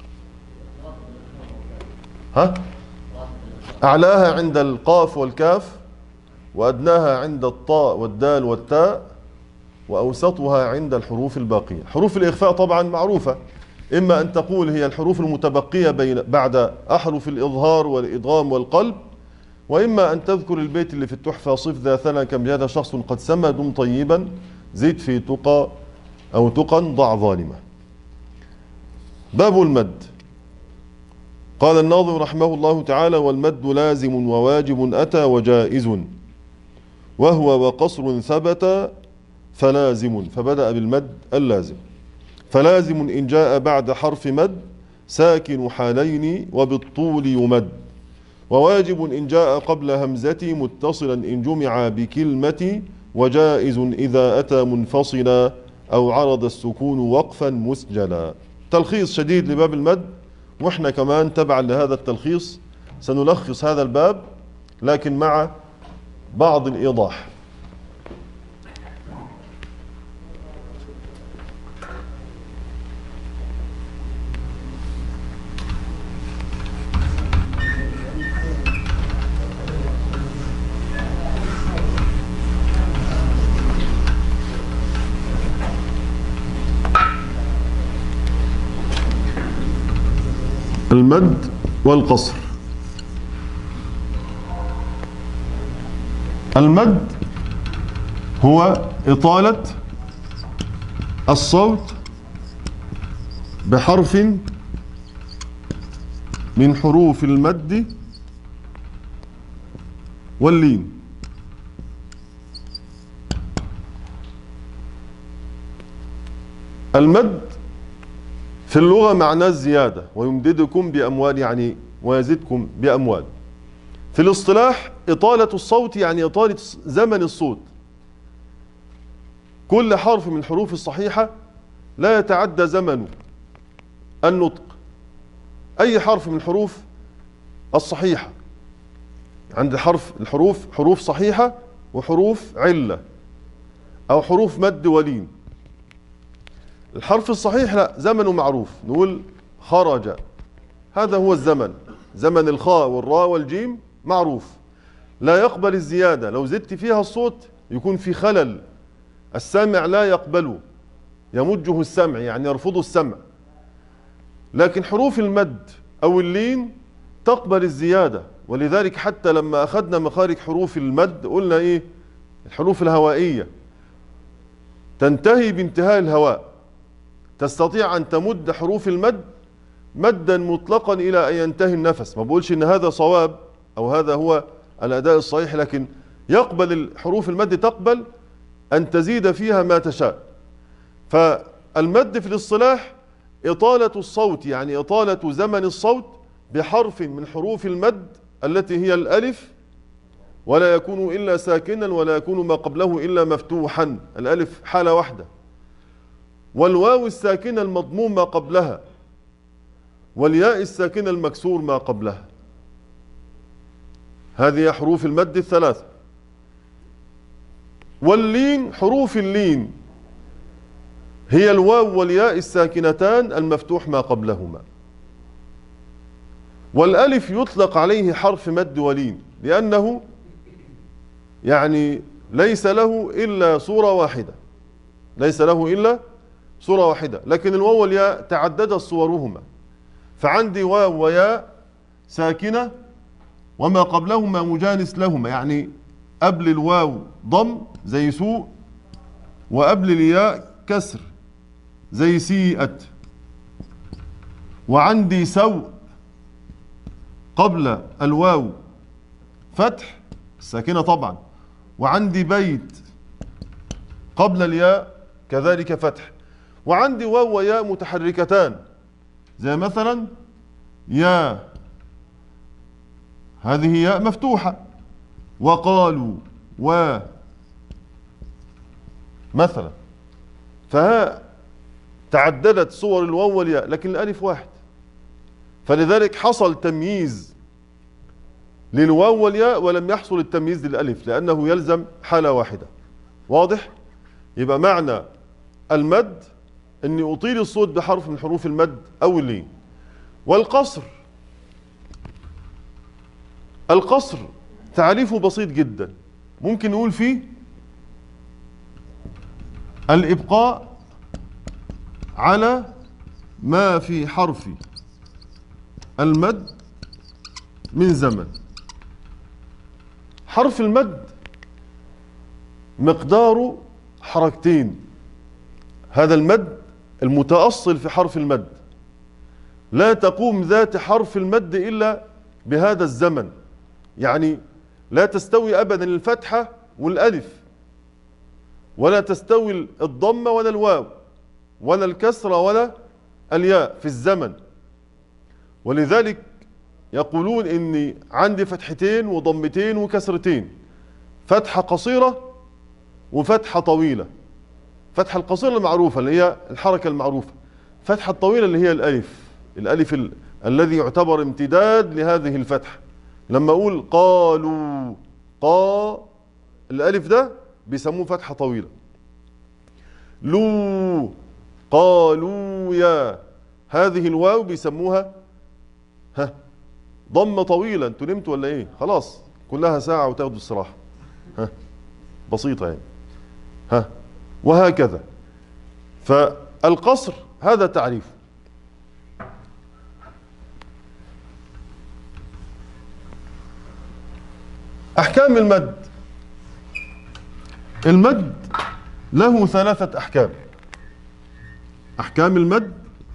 S1: ها أعلاها عند القاف والكاف، وأدناها عند الطاء والدال والتاء، وأوسطها عند الحروف الباقية. حروف الإخفاء طبعا معروفة، إما أن تقول هي الحروف المتبقية بين بعد أحرف الإظهار والإدغام والقلب، وإما أن تذكر البيت اللي في التحفة: صف ذا ثنى كم جاد شخص قد سمى دم طيبا زد في تقى أو تقى ضع ظالمة. باب المد. قال الناظم رحمه الله تعالى: والمد لازم وواجب أتى وجائز، وهو وقصر ثبت فلازم. فبدأ بالمد اللازم. فلازم إن جاء بعد حرف مد ساكن حالين وبالطول يمد، وواجب إن جاء قبل همزتي متصلا إن جمع بكلمة، وجائز إذا أتى منفصلا أو عرض السكون وقفا مسجلا. تلخيص شديد لباب المد، وإحنا كمان تبعا لهذا التلخيص سنلخص هذا الباب لكن مع بعض الإيضاح. المد والقصر. المد هو إطالة الصوت بحرف من حروف المد واللين. المد في اللغة معناه الزيادة، ويمددكم بأموال يعني ويزدكم بأموال. في الاصطلاح إطالة الصوت يعني إطالة زمن الصوت. كل حرف من الحروف الصحيحة لا يتعدى زمن النطق. أي حرف من الحروف الصحيحة، عند حرف الحروف حروف صحيحة وحروف علة أو حروف مد ولين. الحرف الصحيح لا، زمنه معروف، نقول خرج، هذا هو الزمن. زمن الخاء والراء والجيم معروف، لا يقبل الزيادة. لو زدت فيها الصوت يكون في خلل، السامع لا يقبله، يمجه السمع يعني يرفض السمع. لكن حروف المد أو اللين تقبل الزيادة، ولذلك حتى لما أخذنا مخارج حروف المد قلنا إيه؟ الحروف الهوائية تنتهي بانتهاء الهواء، تستطيع أن تمد حروف المد مدا مطلقا إلى أن ينتهي النفس. ما بقولش إن هذا صواب أو هذا هو الأداء الصحيح، لكن يقبل الحروف المد، تقبل أن تزيد فيها ما تشاء. فالمد في الاصطلاح إطالة الصوت يعني إطالة زمن الصوت بحرف من حروف المد التي هي الألف، ولا يكون إلا ساكنا ولا يكون ما قبله إلا مفتوحا، الألف حالة واحدة، والواو الساكنة المضموم ما قبلها، والياء الساكنة المكسور ما قبلها. هذه حروف المد الثلاثة. واللين، حروف اللين هي الواو والياء الساكنتان المفتوح ما قبلهما. والألف يطلق عليه حرف مد ولين لأنه يعني ليس له إلا صورة واحدة، ليس له إلا صورة واحدة. لكن الواو والياء تعددت صورهما، فعندي واو وياء ساكنة وما قبلهما مجانس لهما، يعني قبل الواو ضم زي سوء، وقبل الياء كسر زي سيئت. وعندي سوء قبل الواو فتح الساكنة طبعا، وعندي بيت قبل الياء كذلك فتح. وعندي واو وياء متحركتان زي مثلا يا، هذه ياء مفتوحة، وقالوا و مثلا. فها تعددت صور الواو والياء لكن الألف واحد، فلذلك حصل تمييز للواو والياء ولم يحصل التمييز للألف لأنه يلزم حالة واحدة. واضح؟ يبقى معنى المد أني أطيل الصوت بحرف من حروف المد أو اللين. والقصر، القصر تعريفه بسيط جدا، ممكن نقول فيه الإبقاء على ما في حرف المد من زمن. حرف المد مقداره حركتين، هذا المد المتأصل في حرف المد، لا تقوم ذات حرف المد إلا بهذا الزمن، يعني لا تستوي أبدا الفتحة والألف، ولا تستوي الضمة ولا الواو ولا الكسرة ولا الياء في الزمن. ولذلك يقولون إني عندي فتحتين وضمتين وكسرتين، فتحة قصيرة وفتحة طويلة. فتحة القصيرة المعروفة اللي هي الحركة المعروفة، فتحة الطويلة اللي هي الألف، الألف ال... الذي يعتبر امتداد لهذه الفتحة. لما أقول قالوا، قا الألف ده بيسموه فتحة طويلة. لو، قالوا يا، هذه الواو بيسموها ها ضمة طويلة. انتوا نمتوا ولا ايه؟ خلاص كلها ساعة وتاخدوا الصراحة. ها بسيطة يعني. ها وهكذا. فالقصر هذا تعريف. أحكام المد. المد له ثلاثة أحكام. أحكام المد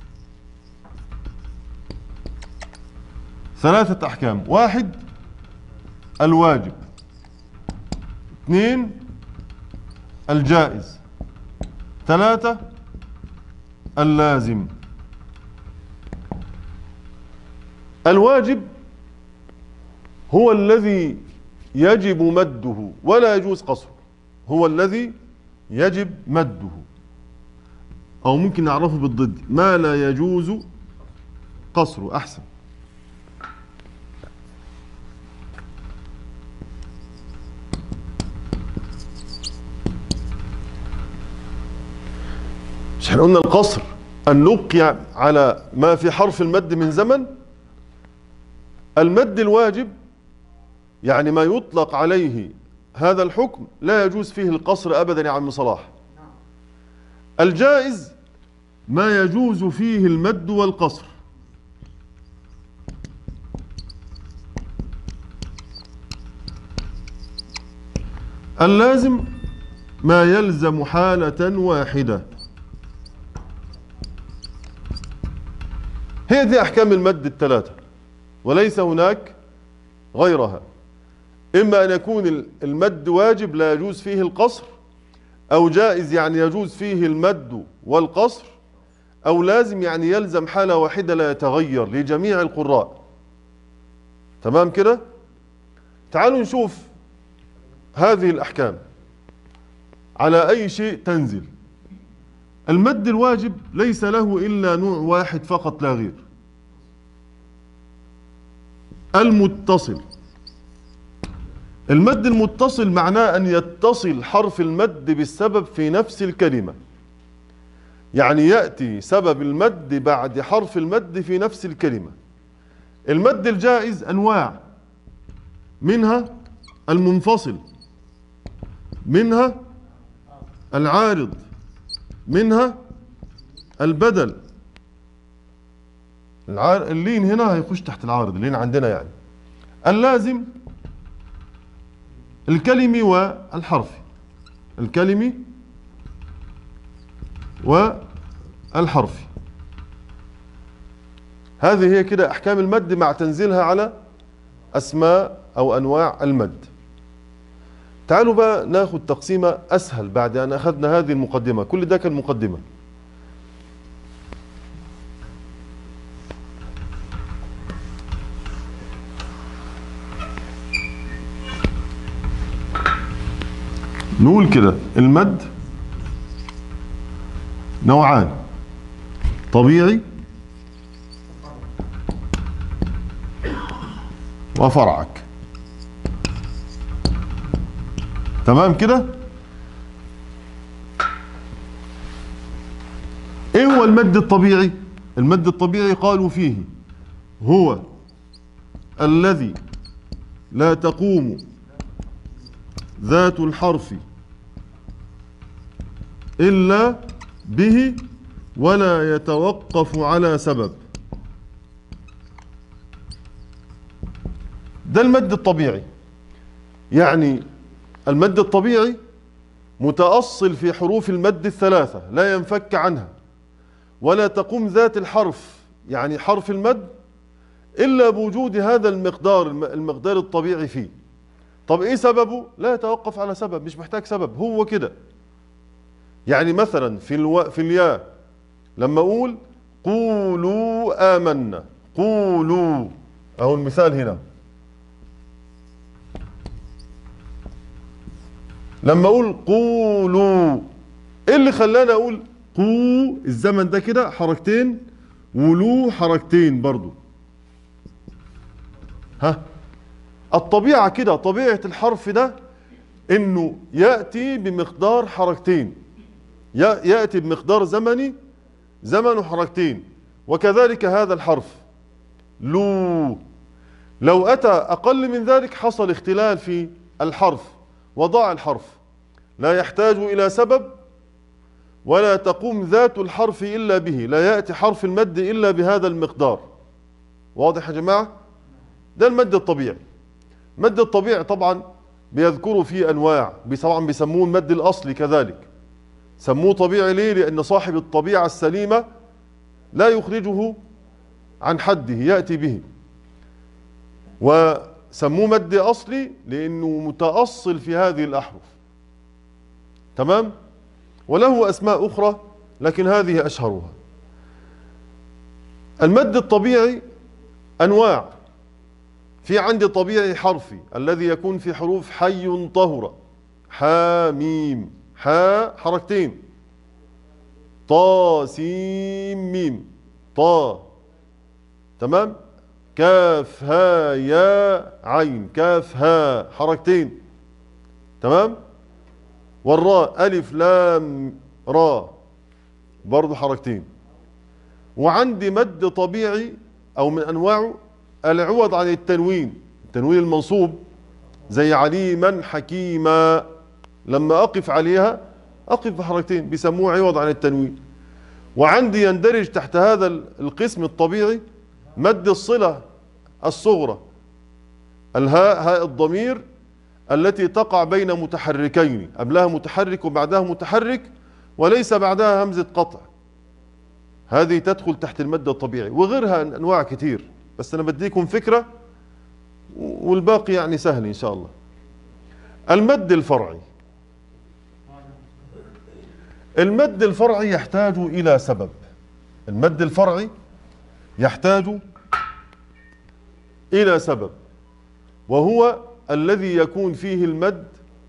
S1: ثلاثة أحكام. واحد الواجب، اثنين الجائز، ثلاثة اللازم. الواجب هو الذي يجب مده ولا يجوز قصره. هو الذي يجب مده، أو ممكن نعرفه بالضد، ما لا يجوز قصره أحسن. مش احنا قلنا القصر أن نبقي على ما في حرف المد من زمن؟ المد الواجب يعني ما يطلق عليه هذا الحكم لا يجوز فيه القصر أبدا يا عم صلاح. الجائز ما يجوز فيه المد والقصر. اللازم ما يلزم حالة واحدة. هي دي أحكام المد الثلاثة وليس هناك غيرها. إما أن يكون المد واجب لا يجوز فيه القصر، أو جائز يعني يجوز فيه المد والقصر، أو لازم يعني يلزم حالة واحدة لا يتغير لجميع القراء. تمام كده؟ تعالوا نشوف هذه الأحكام على أي شيء تنزل. المد الواجب ليس له إلا نوع واحد فقط لا غير، المتصل. المد المتصل معناه أن يتصل حرف المد بالسبب في نفس الكلمة، يعني يأتي سبب المد بعد حرف المد في نفس الكلمة. المد الجائز أنواع، منها المنفصل، منها العارض، منها البدل. العار... اللين هنا هيخش تحت العارض، اللين عندنا يعني. اللازم الكلمي والحرفي، الكلمي والحرفي. هذه هي كده أحكام المد مع تنزيلها على أسماء أو أنواع المد. تعالوا بقى ناخد تقسيمة أسهل بعد أن أخذنا هذه المقدمة. كل ده كان مقدمة. نقول كده المد نوعان: طبيعي وفرعك. تمام كده؟ ايه هو المد الطبيعي؟ المد الطبيعي قالوا فيه هو الذي لا تقوم ذات الحرف إلا به ولا يتوقف على سبب. ده المد الطبيعي. يعني المد الطبيعي متأصل في حروف المد الثلاثة لا ينفك عنها، ولا تقوم ذات الحرف يعني حرف المد إلا بوجود هذا المقدار المقدار الطبيعي فيه. طب إيه سببه؟ لا يتوقف على سبب، مش محتاج سبب، هو كده. يعني مثلا في الو... في الياء لما أقول قولوا آمنا، قولوا، أهو المثال هنا. لما أقول قولوا، إيه اللي خلاني أقول قو؟ الزمن ده كده حركتين، ولو حركتين برضو. ها الطبيعة كده، طبيعة الحرف ده انه يأتي بمقدار حركتين، يأتي بمقدار زمني زمن حركتين. وكذلك هذا الحرف لو، لو أتى أقل من ذلك حصل اختلال في الحرف وضاع الحرف، لا يحتاج إلى سبب ولا تقوم ذات الحرف إلا به، لا يأتي حرف المد إلا بهذا المقدار. واضح يا جماعة؟ ده المد الطبيعي. المد الطبيعي طبعا بيذكروا فيه أنواع، طبعا بيسموه المد الأصلي كذلك. سموه طبيعي ليه؟ لأن صاحب الطبيعة السليمة لا يخرجه عن حده، يأتي به. وسموه مد أصلي لأنه متأصل في هذه الأحرف. تمام؟ وله أسماء أخرى لكن هذه أشهرها. المد الطبيعي أنواع. في عندي طبيعي حرفي الذي يكون في حروف حي طهر، حا ميم، حا حركتين، طا سين ميم، طا. تمام؟ كاف ها يا عين، كاف ها حركتين. تمام؟ والراء ألف لام را برضو حركتين. وعندي مد طبيعي أو من أنواعه العوض عن التنوين، التنوين المنصوب زي عليما حكيما، لما أقف عليها أقف بحركتين بيسموه عوض عن التنوين. وعندي يندرج تحت هذا القسم الطبيعي مد الصلة الصغرى، الهاء هاء الضمير التي تقع بين متحركين، قبلها متحرك وبعدها متحرك وليس بعدها همزة قطع، هذه تدخل تحت المد الطبيعي. وغيرها أنواع كتير، بس أنا بديكم فكرة والباقي يعني سهل إن شاء الله. المد الفرعي. المد الفرعي يحتاج إلى سبب. المد الفرعي يحتاج إلى سبب، وهو الذي يكون فيه المد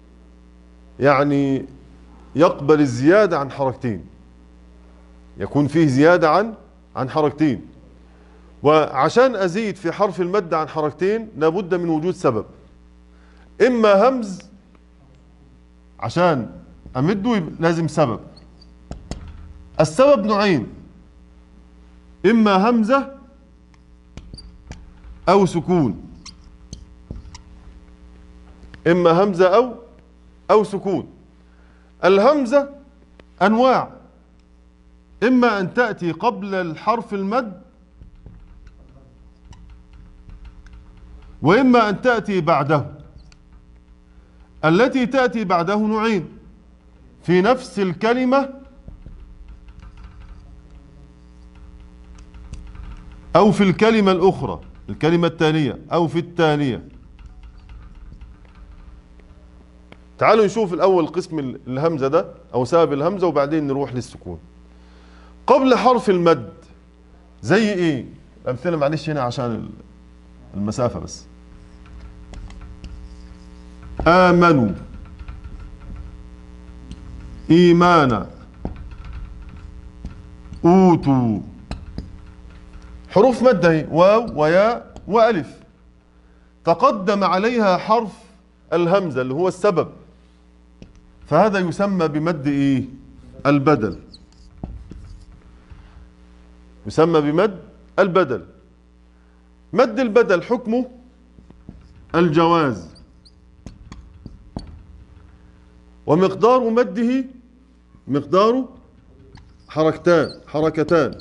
S1: يعني يقبل الزيادة عن حركتين، يكون فيه زيادة عن عن حركتين. وعشان أزيد في حرف المد عن حركتين لابد من وجود سبب، إما همز، عشان أمده لازم سبب. السبب نوعين، إما همزة أو سكون، إما همزة أو أو سكون. الهمزة أنواع، إما أن تأتي قبل الحرف المد، وإما أن تأتي بعده. التي تأتي بعده نوعين، في نفس الكلمة أو في الكلمة الأخرى، الكلمة التالية أو في التالية. تعالوا نشوف الأول قسم الهمزة ده أو سبب الهمزة وبعدين نروح للسكون. قبل حرف المد زي إيه؟ الأمثلة معلش هنا عشان المسافة بس. آمنوا، إيمانا، أوتوا، حروف مد اهي، واو وياء وألف، تقدم عليها حرف الهمزة اللي هو السبب، فهذا يسمى بمد إيه؟ البدل، يسمى بمد البدل. مد البدل حكمه الجواز، ومقدار مده مقدار حركتان حركتان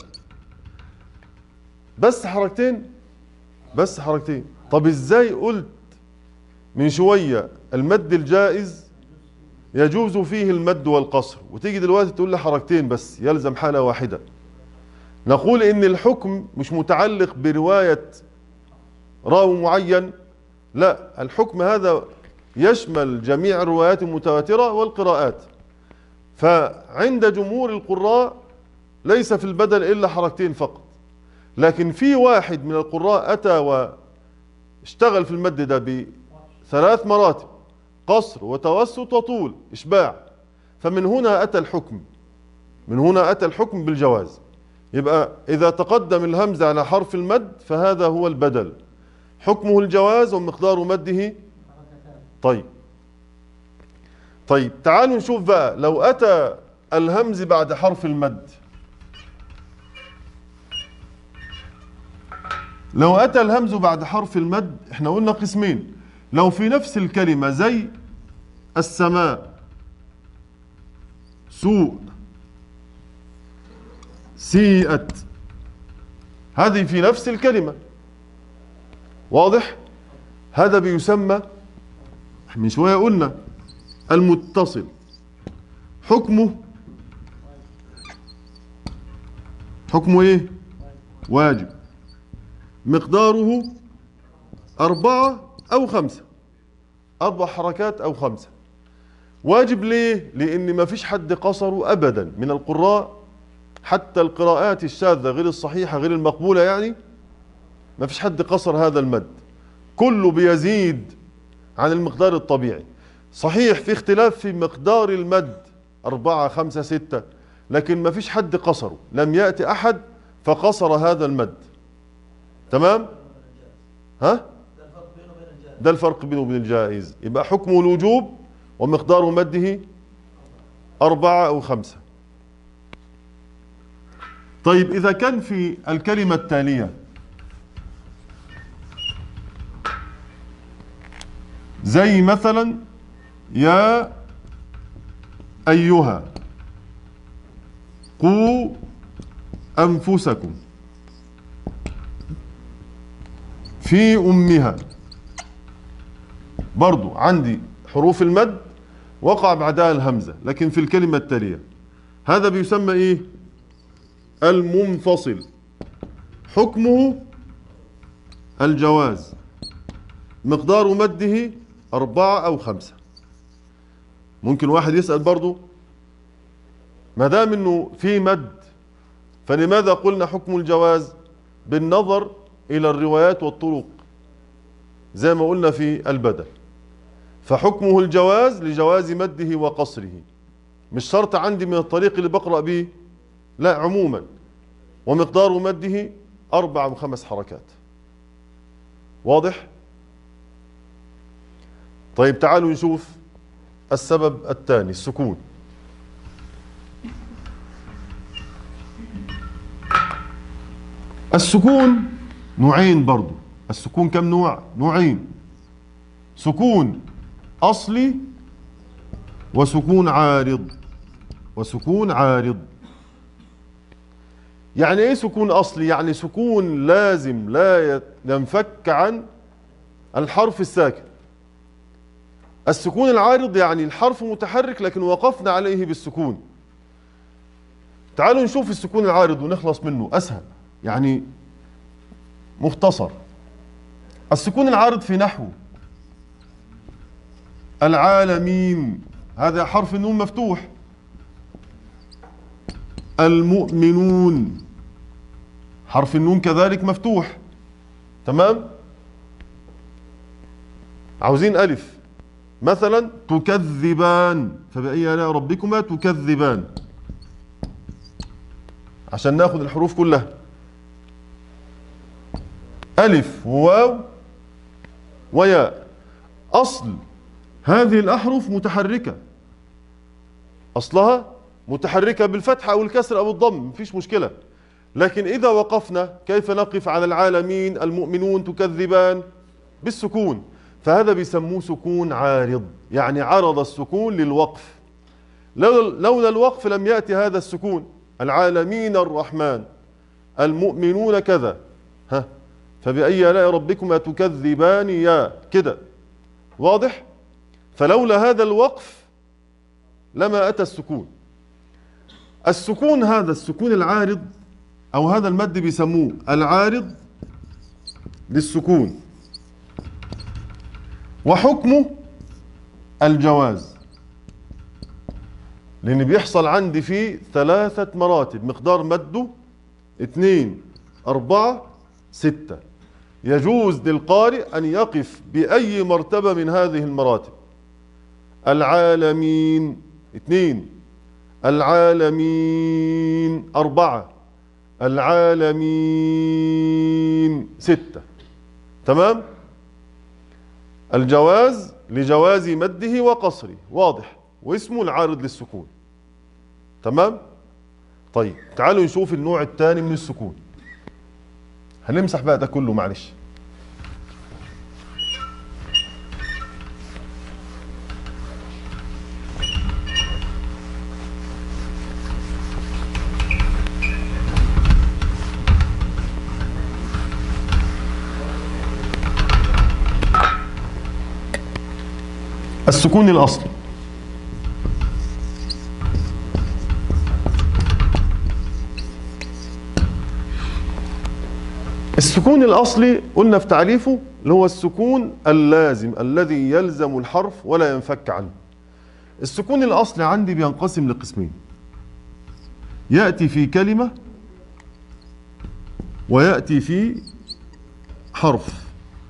S1: بس حركتين بس حركتين. طب ازاي قلت من شوية المد الجائز يجوز فيه المد والقصر، وتيجي دلوقتي تقول لي حركتين بس يلزم حالة واحدة؟ نقول ان الحكم مش متعلق برواية راوي معين، لا، الحكم هذا يشمل جميع الروايات المتواترة والقراءات. فعند جمهور القراء ليس في البدل إلا حركتين فقط، لكن في واحد من القراء أتى واشتغل في المد ده بثلاث مراتب، قصر وتوسط وطول إشباع، فمن هنا أتى الحكم، من هنا أتى الحكم بالجواز. يبقى إذا تقدم الهمزة على حرف المد فهذا هو البدل، حكمه الجواز ومقدار مده. طيب طيب تعالوا نشوف بقى لو أتى الهمز بعد حرف المد. لو أتى الهمز بعد حرف المد احنا قلنا قسمين. لو في نفس الكلمة زي السماء، سوء، سيئت، هذه في نفس الكلمة، واضح؟ هذا بيسمى من شوية قلنا المتصل، حكمه حكمه ايه؟ واجب، مقداره أربعة أو خمسة، أربع حركات أو خمسة. واجب ليه؟ لأن ما فيش حد قصره أبدا من القراء، حتى القراءات الشاذة غير الصحيحة غير المقبولة، يعني ما فيش حد قصر هذا المد، كله بيزيد عن المقدار الطبيعي. صحيح في اختلاف في مقدار المد أربعة خمسة ستة، لكن ما فيش حد قصره، لم يأتي أحد فقصر هذا المد. تمام؟ ها؟ ده الفرق بينه وبين الجائز. يبقى حكمه الوجوب ومقدار مده أربعة أو خمسة. طيب إذا كان في الكلمة التالية زي مثلا يا أيها، قوا أنفسكم، في أمها، برضو عندي حروف المد وقع بعدها الهمزة لكن في الكلمة التالية، هذا بيسمى إيه؟ المنفصل، حكمه الجواز، مقدار مده أربعة أو خمسة. ممكن واحد يسأل برضو ما دام إنه في مد فلماذا قلنا حكم الجواز؟ بالنظر إلى الروايات والطرق زي ما قلنا في البدل، فحكمه الجواز لجواز مده وقصره، مش شرط عندي من الطريق اللي بقرأ به، لا عموما، ومقدار مده أربع وخمس حركات. واضح؟ طيب تعالوا نشوف السبب الثاني، السكون. السكون نوعين برضو. السكون كم نوع؟ نوعين، سكون أصلي وسكون عارض. وسكون عارض يعني ايه سكون أصلي؟ يعني سكون لازم لا ينفك عن الحرف الساكن. السكون العارض يعني الحرف متحرك لكن وقفنا عليه بالسكون. تعالوا نشوف السكون العارض ونخلص منه، أسهل يعني مختصر. السكون العارض في نحو العالمين، هذا حرف النون مفتوح. المؤمنون، حرف النون كذلك مفتوح. تمام؟ عاوزين ألف، مثلا تكذبان، فبأي آلاء ربكما تكذبان، عشان ناخذ الحروف كلها، ألف وواو وياء. أصل هذه الأحرف متحركة، أصلها متحركة بالفتح أو الكسر أو الضم، مفيش مشكلة. لكن إذا وقفنا كيف نقف على العالمين المؤمنون تكذبان؟ بالسكون، فهذا بيسموه سكون عارض، يعني عرض السكون للوقف. لولا الوقف لم يأتي هذا السكون. العالمين الرحمن، المؤمنون كذا، ها فبأي آلاء ربكما تكذبان يا كده. واضح؟ فلولا هذا الوقف لما أتى السكون. السكون هذا السكون العارض أو هذا المد بيسموه العارض للسكون، وحكمه الجواز، لأن بيحصل عندي فيه ثلاثة مراتب، مقدار مده اثنين أربعة ستة. يجوز للقارئ أن يقف بأي مرتبة من هذه المراتب. العالمين اثنين، العالمين أربعة، العالمين ستة. تمام؟ الجواز لجواز مده وقصره، واضح، واسمه العارض للسكون. تمام؟ طيب تعالوا نشوف النوع الثاني من السكون. هنمسح بقى ده كله معلش. السكون الأصلي. السكون الأصلي قلنا في تعريفه اللي هو السكون اللازم الذي يلزم الحرف ولا ينفك عنه. السكون الأصلي عندي بينقسم لقسمين، يأتي في كلمة ويأتي في حرف.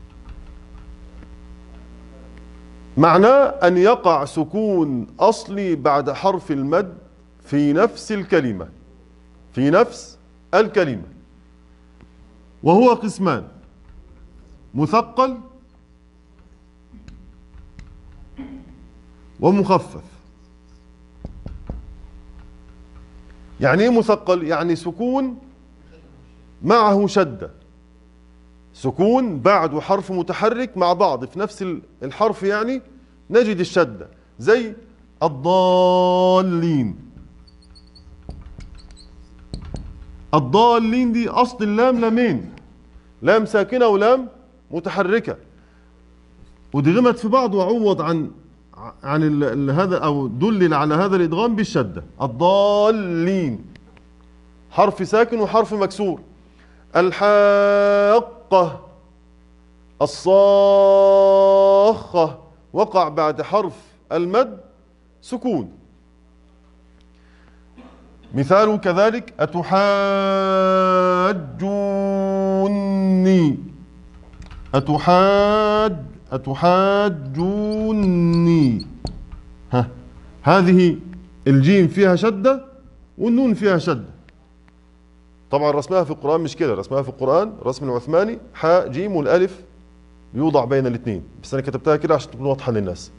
S1: معناه أن يقع سكون أصلي بعد حرف المد في نفس الكلمة، في نفس الكلمة، وهو قسمان: مثقل ومخفف. يعني ايه مثقل؟ يعني سكون معه شدة، سكون بعده حرف متحرك مع بعض في نفس الحرف، يعني نجد الشدة، زي الضالين. الضالين دي أصل اللام لامين، لام ساكنة ولام متحركة، ودغمت في بعض وعوض عن عن ال ال هذا أو دلل على هذا الإدغام بالشدة. الضالين حرف ساكن وحرف مكسور. الحاقة، الصاخة، وقع بعد حرف المد سكون. مثال كذلك: أتحاجوني، أتحاج أتحاجوني. ها، هذه الجيم فيها شدة والنون فيها شدة. طبعا رسمها في القرآن مش كده، رسمها في القرآن رسم العثماني حاء جيم والألف يوضع بين الاثنين، بس أنا كتبتها كده عشان تكون واضحة للناس.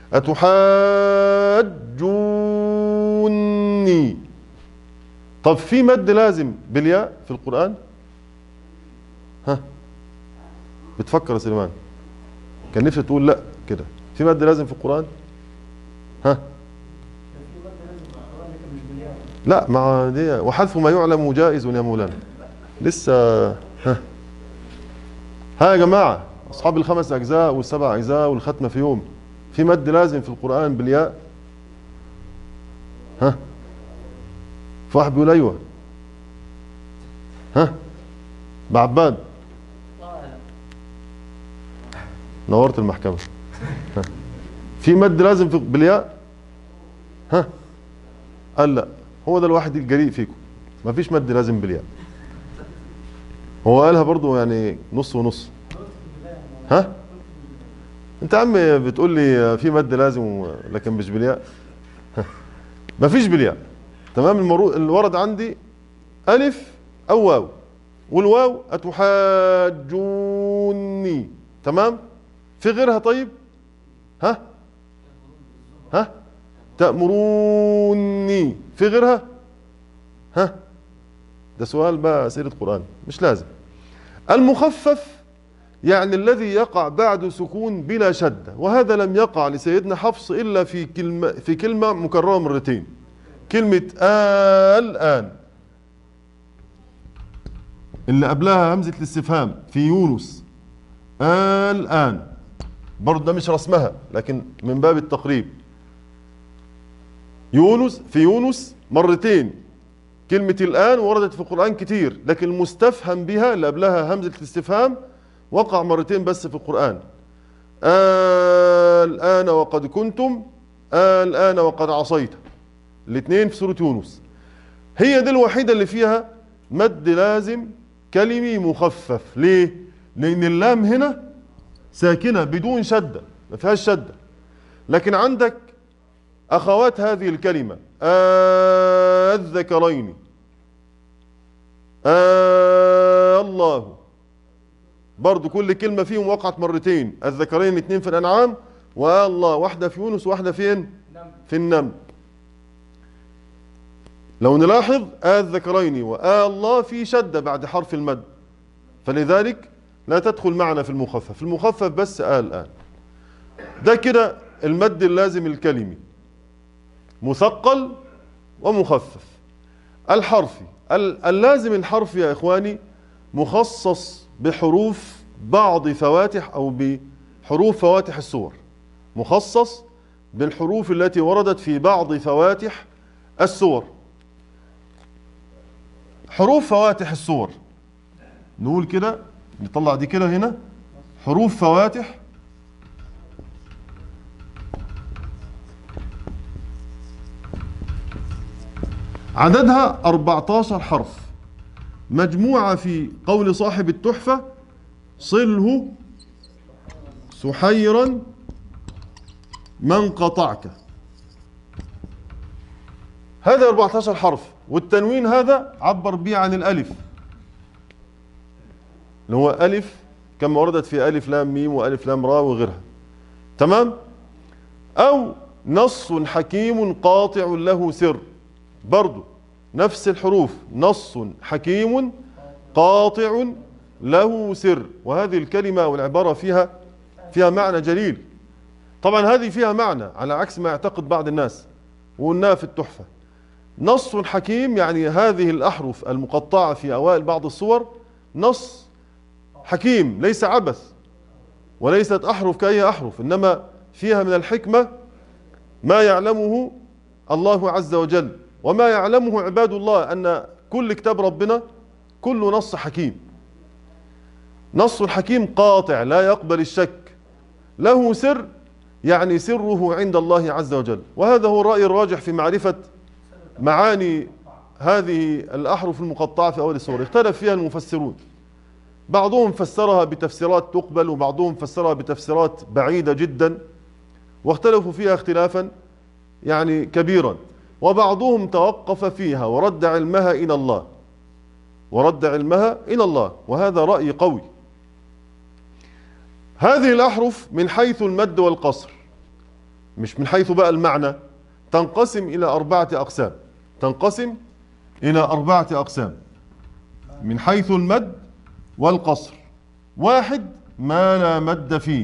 S1: أتحاجوني. طب في مد لازم بالياء في القرآن؟ ها، بتفكر يا سليمان؟ كان نفسي تقول لا كده. في مد لازم في القرآن؟ ها؟ لا، مع دي وحذف ما يعلم جائز يا مولانا. لسه. ها ها يا جماعة، أصحاب الخمس أجزاء والسبع أجزاء والختمة في يوم، في مد لازم في القرآن بالياء؟ ها؟ في واحد بيقول أيوه. ها؟ بعباد نورت المحكمة. ها؟ في مد لازم في بالياء؟ ها؟ قال لا، هو ده الواحد الجريء فيكم، ما فيش مد لازم بالياء. هو قالها برضو يعني نص ونص. ها؟ انت يا عم بتقول لي في مد لازم لكن مش بالياء. ما فيش بالياء. تمام. المرو... الورد عندي ألف أو واو، والواو أتحاجوني. تمام. في غيرها؟ طيب ها ها تأمروني. في غيرها؟ ها، ده سؤال بقى أسئلة قرآن، مش لازم. المخفف يعني الذي يقع بعد سكون بلا شدة، وهذا لم يقع لسيدنا حفص إلا في كلمة في كلمة مكررة مرتين، كلمة الآن اللي قبلها همزة الاستفهام في يونس. الآن برضه ده مش رسمها لكن من باب التقريب. يونس، في يونس مرتين كلمة الآن وردت في القرآن كتير، لكن المستفهم بها اللي قبلها همزة الاستفهام وقع مرتين بس في القرآن. الآن وقد كنتم، الآن وقد عصيت، الاثنين في سورة يونس. هي دي الوحيدة اللي فيها مد لازم كلمي مخفف. ليه؟ لأن اللام هنا ساكنة بدون شدة، ما فيهاش شدة. لكن عندك أخوات هذه الكلمة الذكرين، الله، برضو كل كلمة فيهم وقعت مرتين، الذكرين اثنين في الأنعام، والله واحدة في يونس واحدة فين؟ في النمل. لو نلاحظ الذكرين والله في شدة بعد حرف المد، فلذلك لا تدخل معنا في المخفف، في المخفف بس آل آل. ده كده المد اللازم الكلمي، مثقل ومخفف. الحرفي، اللازم الحرفي يا إخواني مخصص بحروف بعض فواتح أو بحروف فواتح السور، مخصص بالحروف التي وردت في بعض فواتح السور. حروف فواتح السور نقول كده، نطلع دي كده هنا، حروف فواتح عددها أربعة عشر حرف، مجموعة في قول صاحب التحفة: صله سحيرا من قطعك. هذا أربعة عشر حرف، والتنوين هذا عبر به عن الألف، اللي هو ألف كما وردت في ألف لام ميم وألف لام را وغيرها، تمام؟ أو نص حكيم قاطع له سر، برضو نفس الحروف، نص حكيم قاطع له سر. وهذه الكلمة والعبارة فيها فيها معنى جليل. طبعا هذه فيها معنى على عكس ما يعتقد بعض الناس، وقلناها في التحفة. نص حكيم يعني هذه الأحرف المقطعة في أوائل بعض الصور نص حكيم، ليس عبث، وليست أحرف كأي أحرف، إنما فيها من الحكمة ما يعلمه الله عز وجل وما يعلمه عباد الله، أن كل كتاب ربنا كله نص حكيم. نص حكيم قاطع لا يقبل الشك، له سر يعني سره عند الله عز وجل. وهذا هو الرأي الراجح في معرفة معاني هذه الأحرف المقطعة في أول السورة. اختلف فيها المفسرون، بعضهم فسرها بتفسيرات تقبل، وبعضهم فسرها بتفسيرات بعيدة جدا، واختلفوا فيها اختلافا يعني كبيرا. وبعضهم توقف فيها ورد علمها إلى الله، ورد علمها إلى الله، وهذا رأي قوي. هذه الأحرف من حيث المد والقصر، مش من حيث بقى المعنى، تنقسم إلى أربعة أقسام، تنقسم إلى أربعة أقسام من حيث المد والقصر. واحد ما لا مد فيه،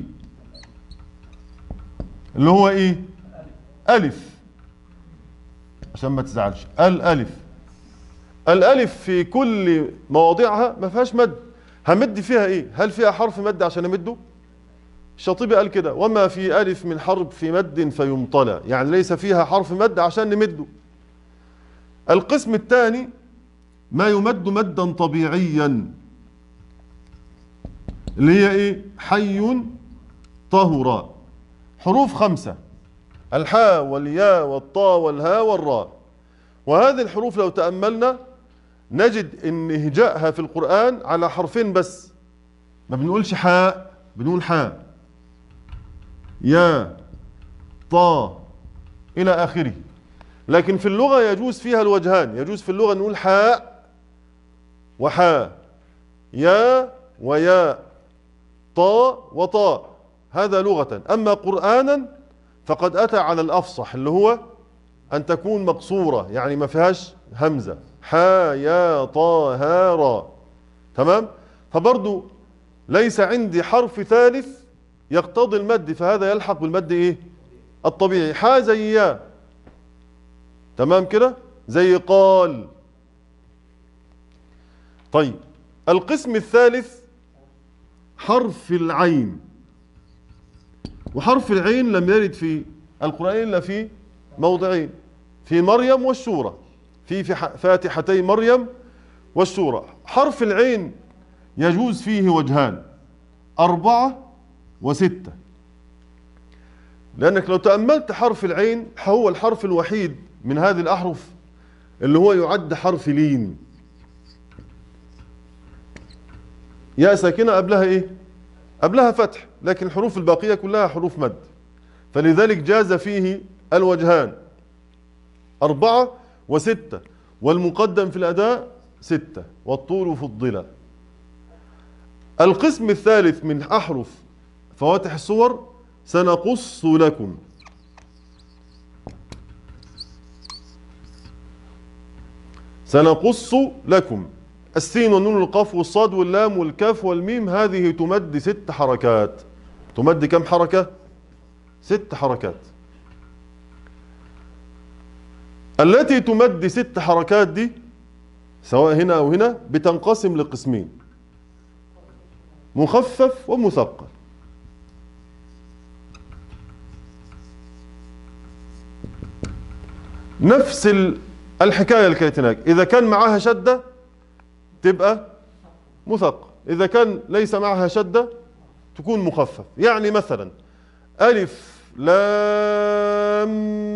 S1: اللي هو إيه؟ ألف، عشان ما تزعلش، الألف. الألف في كل مواضعها ما فيهاش مد، همد فيها إيه؟ هل فيها حرف مد عشان أمده؟ الشاطبي قال كده: وما في ألف من حرف في مد فيمطلى، يعني ليس فيها حرف مد عشان نمده. القسم الثاني ما يمد مدا طبيعيا، اللي هي إيه؟ حي طهرا، حروف خمسة: الحاء والياء والطاء والهاء والراء. وهذه الحروف لو تأملنا نجد ان هجائها في القرآن على حرفين بس، ما بنقولش حاء، بنقول حاء، يا، طا، إلى آخره. لكن في اللغة يجوز فيها الوجهان، يجوز في اللغة نقول حاء وحاء، يا ويا، طا وطاء، هذا لغة. أما قرآنا فقد أتى على الأفصح، اللي هو أن تكون مقصورة، يعني ما فيهاش همزة، حا يا طا ها را، تمام؟ فبرضو ليس عندي حرف ثالث يقتضي المد، فهذا يلحق بالمد إيه؟ الطبيعي. حا زي يا، تمام كده؟ زي قال. طيب القسم الثالث حرف العين. وحرف العين لم يرد في القرآن إلا في موضعين، في مريم والشورى، في فاتحتي مريم والشورى. حرف العين يجوز فيه وجهان، أربعة وستة. لأنك لو تأملت حرف العين هو الحرف الوحيد من هذه الأحرف اللي هو يعد حرف لين. يا ساكنة قبلها إيه؟ قبلها فتح، لكن الحروف الباقية كلها حروف مد، فلذلك جاز فيه الوجهان، أربعة وستة، والمقدم في الأداء ستة، والطول فضلا. القسم الثالث من أحرف فواتح الصور سنقص لكم. سنقص لكم. السين والنون والقاف والصاد واللام والكاف والميم هذه تمد ست حركات. تمد كم حركة؟ ست حركات. التي تمد ست حركات دي سواء هنا أو هنا بتنقسم لقسمين: مخفف ومثقل. نفس الحكاية اللي كانت هناك، إذا كان معها شدة تبقى مثقل، إذا كان ليس معها شدة تكون مخفف. يعني مثلا ألف لام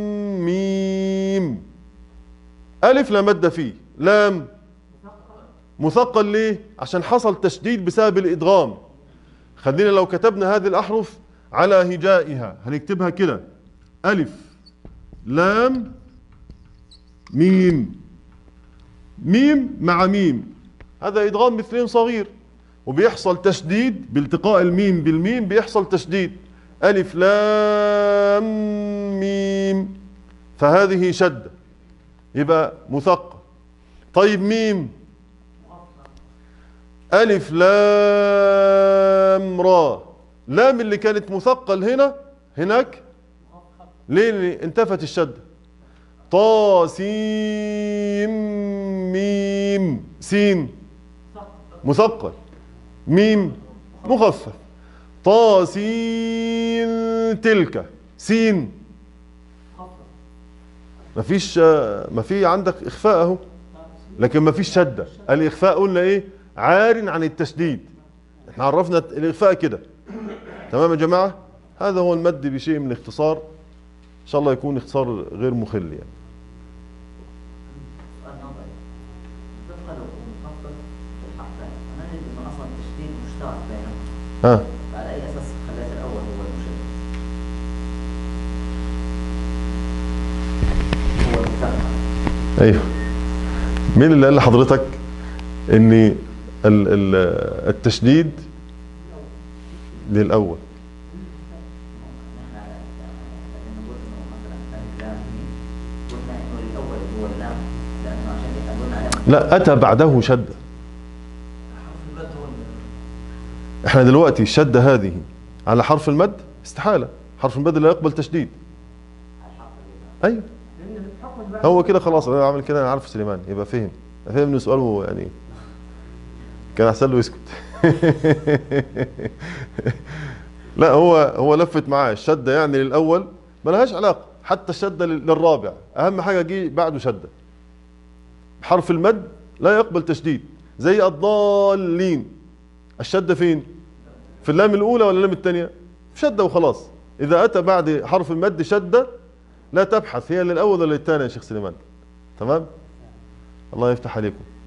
S1: ميم، ألف لا مد فيه، لام مثقل. ليه؟ عشان حصل تشديد بسبب الإدغام. خلينا لو كتبنا هذه الأحرف على هجائها هنكتبها كده: ألف لام ميم، ميم مع ميم، هذا إدغام مثلين صغير وبيحصل تشديد بالتقاء الميم بالميم، بيحصل تشديد. ألف لام ميم، فهذه شدة يبقى مثقل. طيب ميم، ألف لام را، لام اللي كانت مثقل هنا هناك ليه؟ لأن انتفت الشدة. طا سين ميم، سين مثقل، ميم مخفف. طا سين تلك، سين ما فيش، ما في عندك إخفاء أهو، لكن ما فيش شدة. الإخفاء قلنا إيه؟ عار عن التشديد. احنا عرفنا الإخفاء كده. تمام يا جماعة؟ هذا هو المد بشيء من الاختصار، إن شاء الله يكون اختصار غير مخل يعني. ها
S2: على أي أساس خليت الأول هو المشدد؟ هو المثقل.
S1: ايوه. مين اللي قال لحضرتك ان ال ال التشديد للاول؟
S2: نحن نقول إنه مثلا ألف لام ميم، قلنا إنه الأول هو اللام، لأنه عشان كده قلنا عليه.
S1: لا، اتى بعده شده. احنا دلوقتي الشده هذه على حرف المد استحاله، حرف المد لا يقبل تشديد. ايوه هو كده خلاص، انا عامل كده، انا عارف سليمان يبقى فهم، فهم من سؤاله يعني، كان احسن له يسكت. لا هو هو لفت معاه الشده يعني للاول ما لهاش علاقه، حتى الشده للرابع اهم حاجه جه بعده شده. حرف المد لا يقبل تشديد، زي الضالين، الشده فين؟ في اللام الاولى ولا اللام الثانيه؟ شده وخلاص. اذا اتى بعد حرف المد شده لا تبحث هي للاول ولا للثاني يا شيخ سليمان. تمام؟ الله يفتح عليكم.